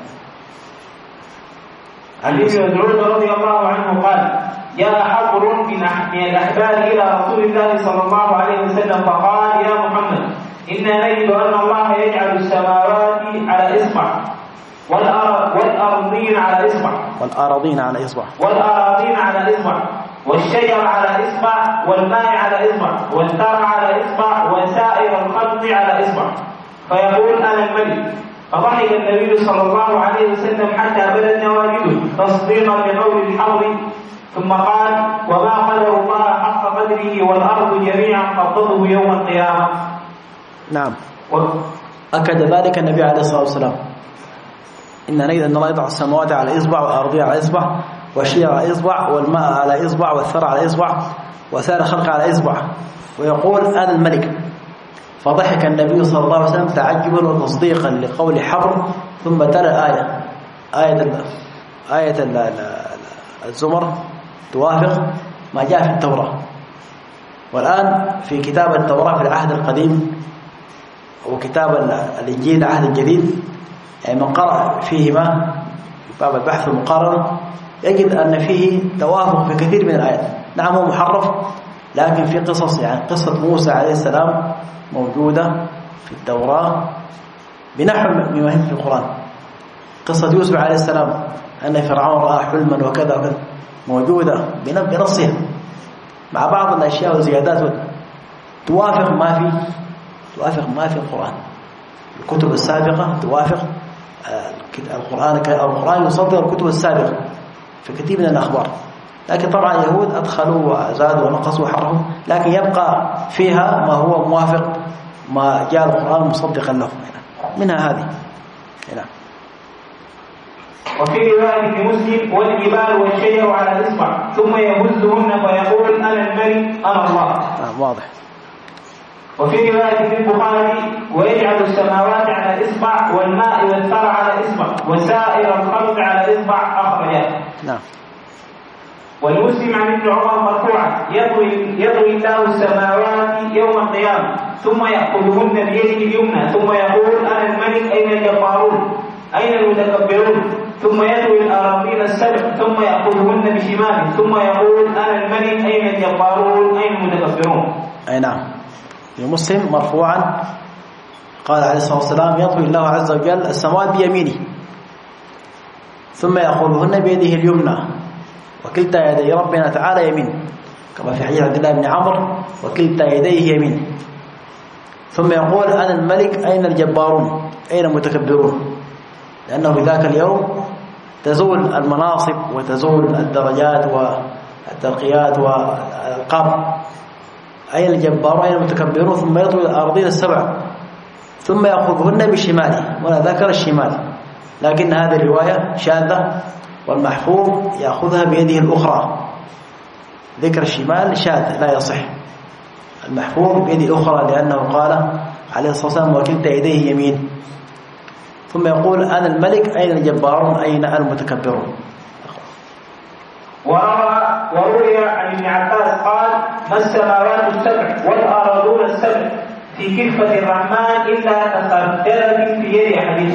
عن ابن مسعود رضي الله عنه قال: جاء حبر من الأحبار إلى رسول الله صلى الله عليه وسلم فقال: يا محمد، إنا نجد أن الله يجعل السماوات على إصبع والأرضين على إصبع والأراضين على إصبع والأراضين على إصبع والشجر على إصبع والماء على إصبع والثرى على إصبع وسائر الخلق على إصبع، فيقول: أنا الملك. فضحك النبي صلى الله عليه وسلم حتى بدت نواجذه تصديقا لقول الحبر، ثم قال: وما قدر الله حق قدره والأرض جميعا قبضته يوم القيامة. نعم. أكد ذلك النبي عليه الصلاة والسلام: إن نجد أن الله يضع السماوات على إصبع والأرض على إصبع والشجر على إصبع والماء على إصبع والثرى على إصبع وسائر الخلق على إصبع، ويقول: أنا الملك. فضحك النبي صلى الله عليه وسلم تعجبا وتصديقا لقول حبر، ثم تلا آية آية ال آية ال الزمر توافق ما جاء في التوراة. والآن في كتاب التوراة في العهد القديم وكتاب الإنجيل العهد الجديد، يعني من قرأ فيهما في باب البحث والمقارنة يجد أن فيه توافق في كثير من الآيات. نعم هو محرف، لكن في قصص، يعني قصة موسى عليه السلام موجودة في التوراة بنحو مما في القرآن. قصة يوسف عليه السلام أن فرعون رأى حلما وكذا وكذا موجودة بنصها مع بعض الأشياء والزيادات توافق ما في توافق ما في القرآن. الكتب السابقة توافق القرآن، القرآن يصدر الكتب السابقة في كثير من الأخبار، لكن طبعا اليهود أدخلوا وزادوا ونقصوا وحرفوا، لكن يبقى فيها ما هو موافق ما جاء القرآن مصدقا له، منها هذه. نعم. وفي رواية مسلم: والجبال والشجر على إصبع ثم يهزهن فيقول: أنا الملك أنا الله. نعم واضح. وفي رواية البخاري: ويجعل السماوات على إصبع والماء والثرى على إصبع وسائر الخلق على إصبع، أخرجاه. نعم. والمسلم عن ابن عمر مرفوعا: يطوي يطوي الله السماوات يوم القيامة ثم يأخذهن بيده اليمنى ثم يقول: أنا الملك أين الجبارون أين المتكبرون، ثم يطوي الأراضين السبع ثم يأخذهن بشماله ثم يقول: أنا الملك أين الجبارون أين المتكبرون. أي نعم. في مسلم مرفوعا قال عليه الصلاة والسلام: يطوي الله عز وجل السماوات بيمينه ثم يأخذهن بيده اليمنى، وكلتا يدي ربنا تعالى يمين، كما في حديث عبد الله بن عمرو: وكلتا يديه يمين، ثم يقول: أنا الملك أين الجبارون أين المتكبرون، لأنه في ذاك اليوم تزول المناصب وتزول الدرجات والترقيات والألقاب. أين الجبارون أين المتكبرون، ثم يطوي الأرضين السبع ثم يأخذهن بشماله، ولا ذكر الشمال، لكن هذه الرواية شاذة، والمحفوظ يأخذها بيده الأخرى. ذكر الشمال شاذ لا يصح، المحفوظ بيده الأخرى، لأنه قال عليه الصلاة والسلام: وكلتا يديه يمين، ثم يقول: أنا الملك أين الجبارون أين المتكبرون. وروي عن ابن عباس قال: ما السماوات السبع والأراضون السبع في كلفة الرحمن إلا كخردلة في يد أحدهم.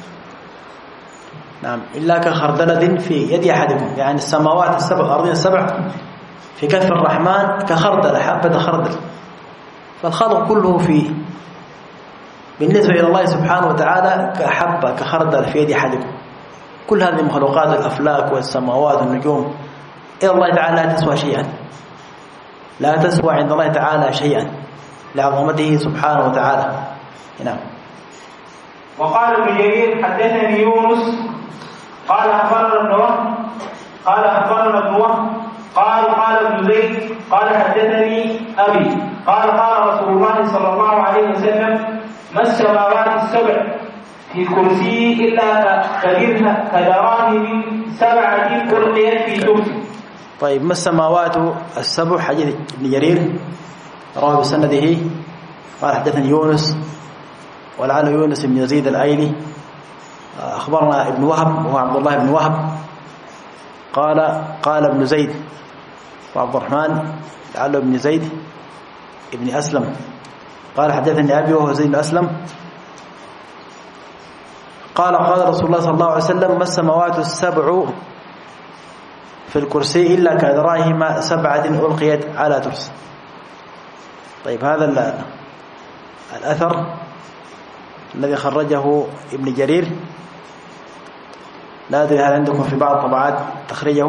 نعم، إلا كخردلة في يد أحدكم، يعني السماوات السبع والأرضين السبع في كف الرحمن كخردلة، حبة خردل. فالخلق كله في بالنسبة إلى الله سبحانه وتعالى كحبة كخردل في يد أحدكم. كل هذه المخلوقات، الأفلاك والسماوات والنجوم، إلى الله تعالى لا تسوى شيئا، لا تسوى عند الله تعالى شيئا لعظمته سبحانه وتعالى. نعم. وقال ابن جرير: حدثني يونس قال أخبرنا ابن وهب قال أخبرنا ابن وهب قال قال ابن زيد قال حدثني أبي قال قال رسول الله صلى الله عليه وسلم: ما السماوات السبع في كرسي إلا كدراهم سبعة ألقيت في كرسي. طيب، ما السماوات السبع؟ حديث ابن جرير رواه بسنده قال حدثني يونس ولعل يونس بن يزيد الأيلي أخبرنا ابن وهب وهو عبد الله بن وهب قال قال ابن زيد وعبد الرحمن لعله ابن زيد ابن أسلم قال حدثني أبي وهو زيد بن أسلم قال قال رسول الله صلى الله عليه وسلم ما السماوات السبع في الكرسي إلا كدراهم سبعة ألقيت على ترس. طيب هذا الأثر الذي خرجه ابن جرير لا أدري هل عندكم في بعض طبعات تخرجه.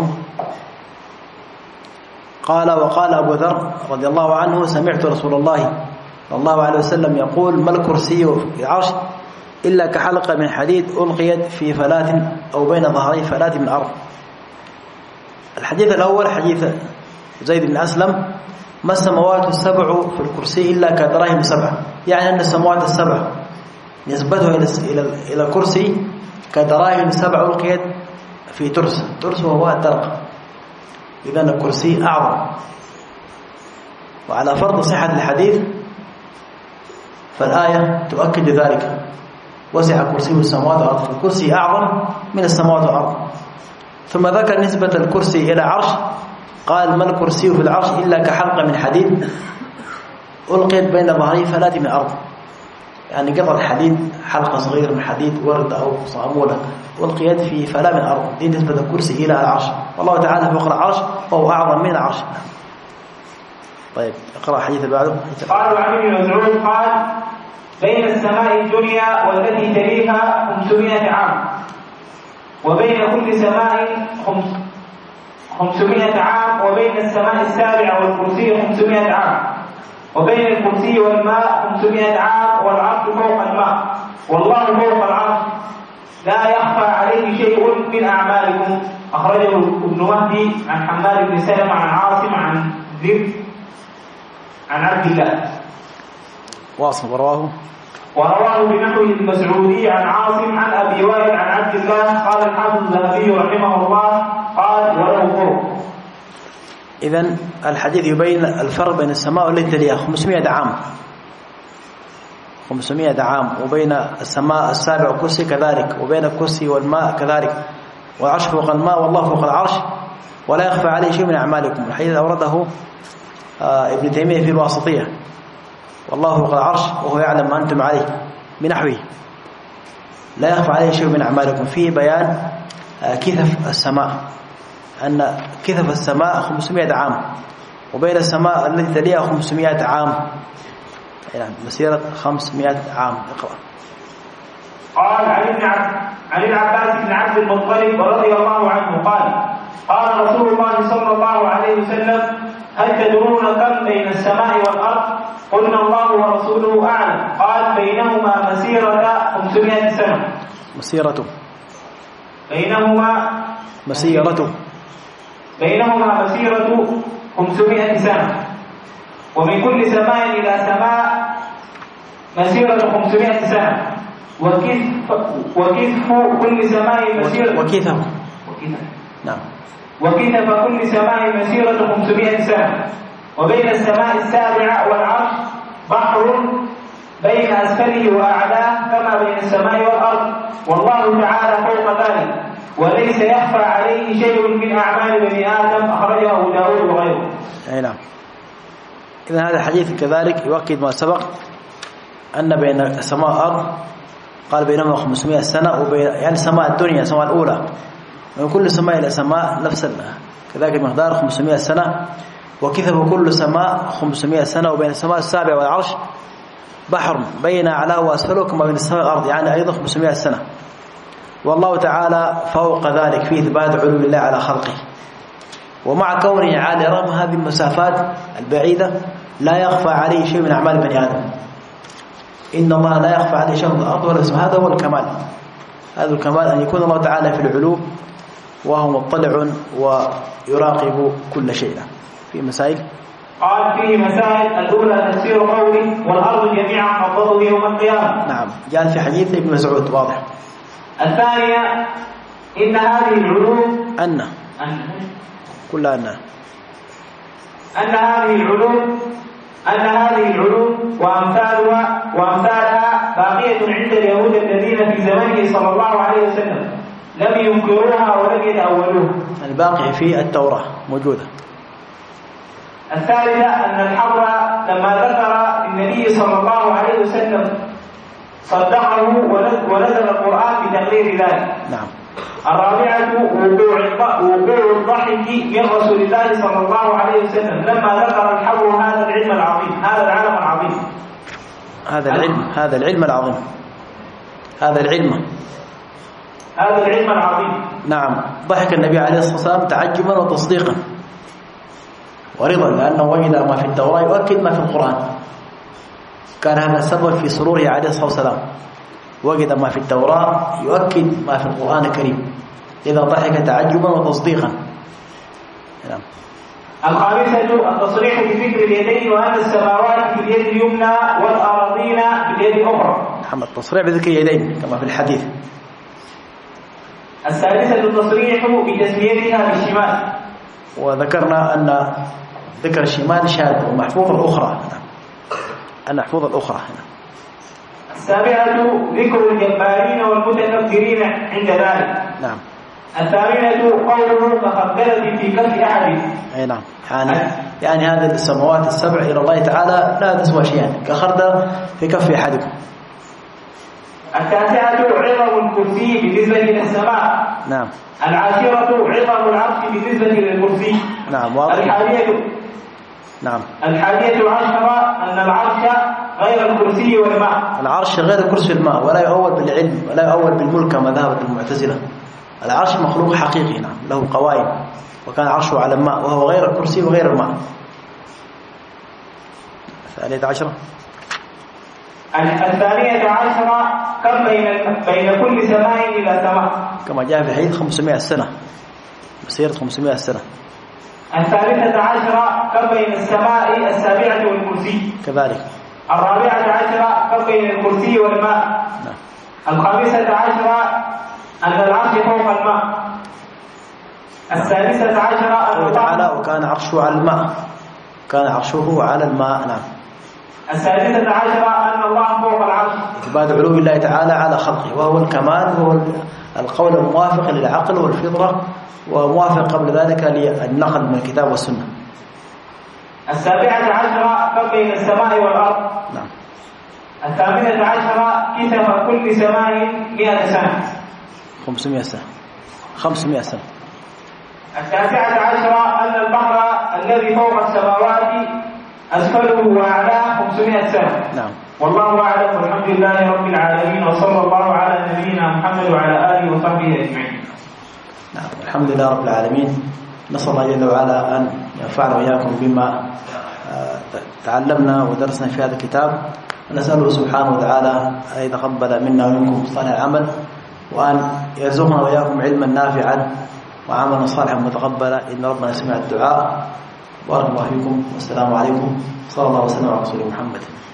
قال وقال أبو ذر رضي الله عنه سمعت رسول الله صلى الله عليه وسلم يقول ما الكرسي في العرش إلا كحلقة من حديد ألقيت في فلاة أو بين ظهري فلاة من أرض. الحديث الأول حديث زيد بن أسلم ما السماوات السبع في الكرسي إلا كدراهم سبعة، يعني أن السماوات السبع نسبتها إلى إلى الكرسي كدراهم سبع ألقيت في ترس. ترس وهو الدرق، إذا الكرسي أعظم. وعلى فرض صحة الحديث فالآية تؤكد ذلك وسع كرسي السماوات والأرض، الكرسي أعظم من السماوات والأرض. ثم ذكر نسبة الكرسي إلى عرش قال ما الكرسي في العرش إلا كحلقة من حديد ألقيت بين ظهري فلاة من الأرض، يعني قطعة حديد حلقة صغيرة من حديد ورد أو صامولة ألقيت في فلاة من الأرض، دي نسبة الكرسي إلى العرش. والله تعالى فوق العرش وهو أعظم من العرش. طيب اقرأ حديث بعده. قال عن ابن مسعود قال بين السماء الدنيا والتي تليها خمسمائة عام وبين كل سماء خمسمائة عام وبين السماء السابعة والكرسي خمسمائة عام وبين الكرسي والماء خمسمائة عام والعرش فوق الماء والله فوق العرش لا يخفى عليه شيء من أعمالكم. أخرجه ابن مهدي عن حماد بن سلمة عن عاصم عن ذر عن عبد الله واصل ورواه ورواه بنحو المسعودي عن عاصم عن أبي وائل عن عبد الله. قال الحافظ الذهبي رحمه الله قال وله فوق. إذن الحديث يبين الفرق بين السماء والتي تليها خمسمائة عام خمسمائة عام وبين السماء السابع والكرسي كذلك وبين الكرسي والماء كذلك والعرش فوق الماء والله فوق العرش ولا يخفى عليه شيء من أعمالكم. الحديث أورده آه ابن تيمية في الواسطية والله فوق العرش وهو يعلم ما أنتم عليه بنحوه لا يخفى عليه شيء من أعمالكم. فيه بيان آه كثف السماء أن كثف السماء خمسمائة عام وبين السماء التي تليها خمسمائة عام، يعني مسيرة خمسمائة عام. اقرأ. قال عن العباس بن عبد المطلب رضي الله عنه قال قال رسول الله صلى الله عليه وسلم هل تدرون كم بين السماء والأرض؟ قلنا الله ورسوله أعلم. قال بينهما مسيرة خمسمائة سنة. مسيرة بينهما مسيرة بينهما مسيرة خمسمائة سنة ومن كل سماء إلى سماء مسيرة خمسمائة سنة وكثف وكثف كل سماء مسيرة وكثف وكثف نعم وكثف كل سماء مسيرة خمسمائة سنة وبين السماء السابعة والعرش بحر بين أسفله وأعلاه كما بين السماء والأرض والله تعالى فوق ذلك وليس يخفى عليه شيء من أعمال بني آدم. أخرجه أبو داود وغيره. أي نعم. إذن هذا الحديث كذلك يؤكد ما سبق أن بين السماء والأرض قال بينهما خمسمائة سنة وبين يعني السماء الدنيا السماء الأولى من كل سماء إلى سماء نفس كذلك المقدار خمسمائة سنة وكثف كل سماء خمسمائة سنة وبين السماء السابعة والعرش بحر بين أعلاه وأسفله كما بين السماء والأرض يعني أيضا خمسمائة سنة. والله تعالى فوق ذلك في إثبات علو الله على خلقه ومع كونه عالي رغم هذه المسافات البعيدة لا يخفى عليه شيء من أعمال بني آدم. إن الله لا يخفى عليه شيء من الأرض ولا السماء. هذا هو الكمال. هذا الكمال أن يكون الله تعالى في العلو وهو مطلع ويراقب كل شيء. في مسائل قال فيه مسائل. الأولى تفسير قوله والأرض جميعا قبضته يوم القيامة. نعم جاء في حديث ابن مسعود واضح. الثانية إن هذه العلوم أن أن كل أن أن هذه العلوم أن هذه العلوم وأمثالها وأمثالها باقية عند اليهود الذين في زمنه صلى الله عليه وسلم لم ينكروها ولم يتأولوها. الباقي في التوراة موجودة. الثالثة أن الحبر لما ذكر النبي صلى الله عليه وسلم صدقه ونزل القرآن بتقرير ذلك. نعم. الرابعة وقوع وقوع الضحك من رسول الله صلى الله عليه وسلم لما ذكر الحبر هذا العلم العظيم، هذا العالم العظيم. هذا العلم هذا العلم العظيم هذا العلم هذا العلم العظيم. نعم. ضحك النبي عليه الصلاة والسلام تعجبا وتصديقا ورضا، لأنه وجد ما في التوراة يؤكد ما في القرآن. كان هذا السبب في سروره عليه الصلاة والسلام، وجد ما في التوراة يؤكد ما في القرآن الكريم، إذا ضحك تعجبا وتصديقا. نعم. الخامسة التصريح بفكر اليدين وأن السماوات في اليد اليمنى والأراضين في اليد الأخرى. نعم. التصريح بذكر اليدين كما في الحديث. السادسة التصريح بتسميتها بالشمال، وذكرنا أن ذكر الشمال شاذ ومحفوظ الأخرى. المحفوظ الأخرى. السابعة ذكر الجبارين والمتكبرين عند ذلك. نعم. الثامنة قوله كخردلة في كف أحد. أي نعم. يعني يعني هذه السماوات السبع إلى الله تعالى لا تسوى شيئا، كخردلة في كف أحدكم. التاسعة عظم الكرسي بالنسبة للسماء. نعم. العاشرة عظم العرش بالنسبة للكرسي. نعم. واضح. الحادية نعم. الحادية عشرة أن العرش غير الكرسي والماء. العرش غير الكرسي والماء، ولا يؤول بالعلم ولا يؤول بالملك كما ذهبت المعتزلة. العرش مخلوق حقيقي، نعم، له قوائم، وكان عرشه على الماء وهو غير الكرسي وغير الماء. الثانية عشرة الثانية عشرة كم بين بين كل سماء إلى سماء، كما جاء في حديث خمسمائة سنة، مسيرة خمسمائة سنة. الثالثة عشرة كم بين السماء السابعة والكرسي كذلك. الرابعة عشرة كم بين الكرسي والماء. نعم. الخامسة عشرة أن العرش فوق الماء. السادسة عشرة أن تعالى وكان عرشه على الماء، كان عرشه على الماء. نعم. السادسة عشرة أن الله فوق العرش، إثبات علو الله تعالى على خلقه، وهو الكمال، وهو القول الموافق للعقل والفطرة، وموافق قبل ذلك للنقل من الكتاب والسنة. السابعة عشرة كم بين السماء والأرض. نعم. الثامنة عشرة كسف كل سماء مئة سنة، خمسمائة سنة، خمسمائة سنة. التاسعة عشرة أن البحر الذي فوق السماوات أسفله وأعلاه خمسمائة سنة. نعم. والله أعلم، والحمد لله رب العالمين، وصلى الله على نبينا محمد وعلى آله وصحبه أجمعين. نعم. الحمد لله رب العالمين. نسأل الله جل وعلا أن ينفعنا وإياكم بما تعلمنا ودرسنا في هذا الكتاب، ونسأله سبحانه وتعالى أن يتقبل منا ومنكم صالح العمل، وأن يرزقنا وإياكم علما نافعا وعملا صالحا متقبلا، إن ربنا سمع الدعاء. بارك الله فيكم، والسلام عليكم، صلى الله وسلم على رسول محمد.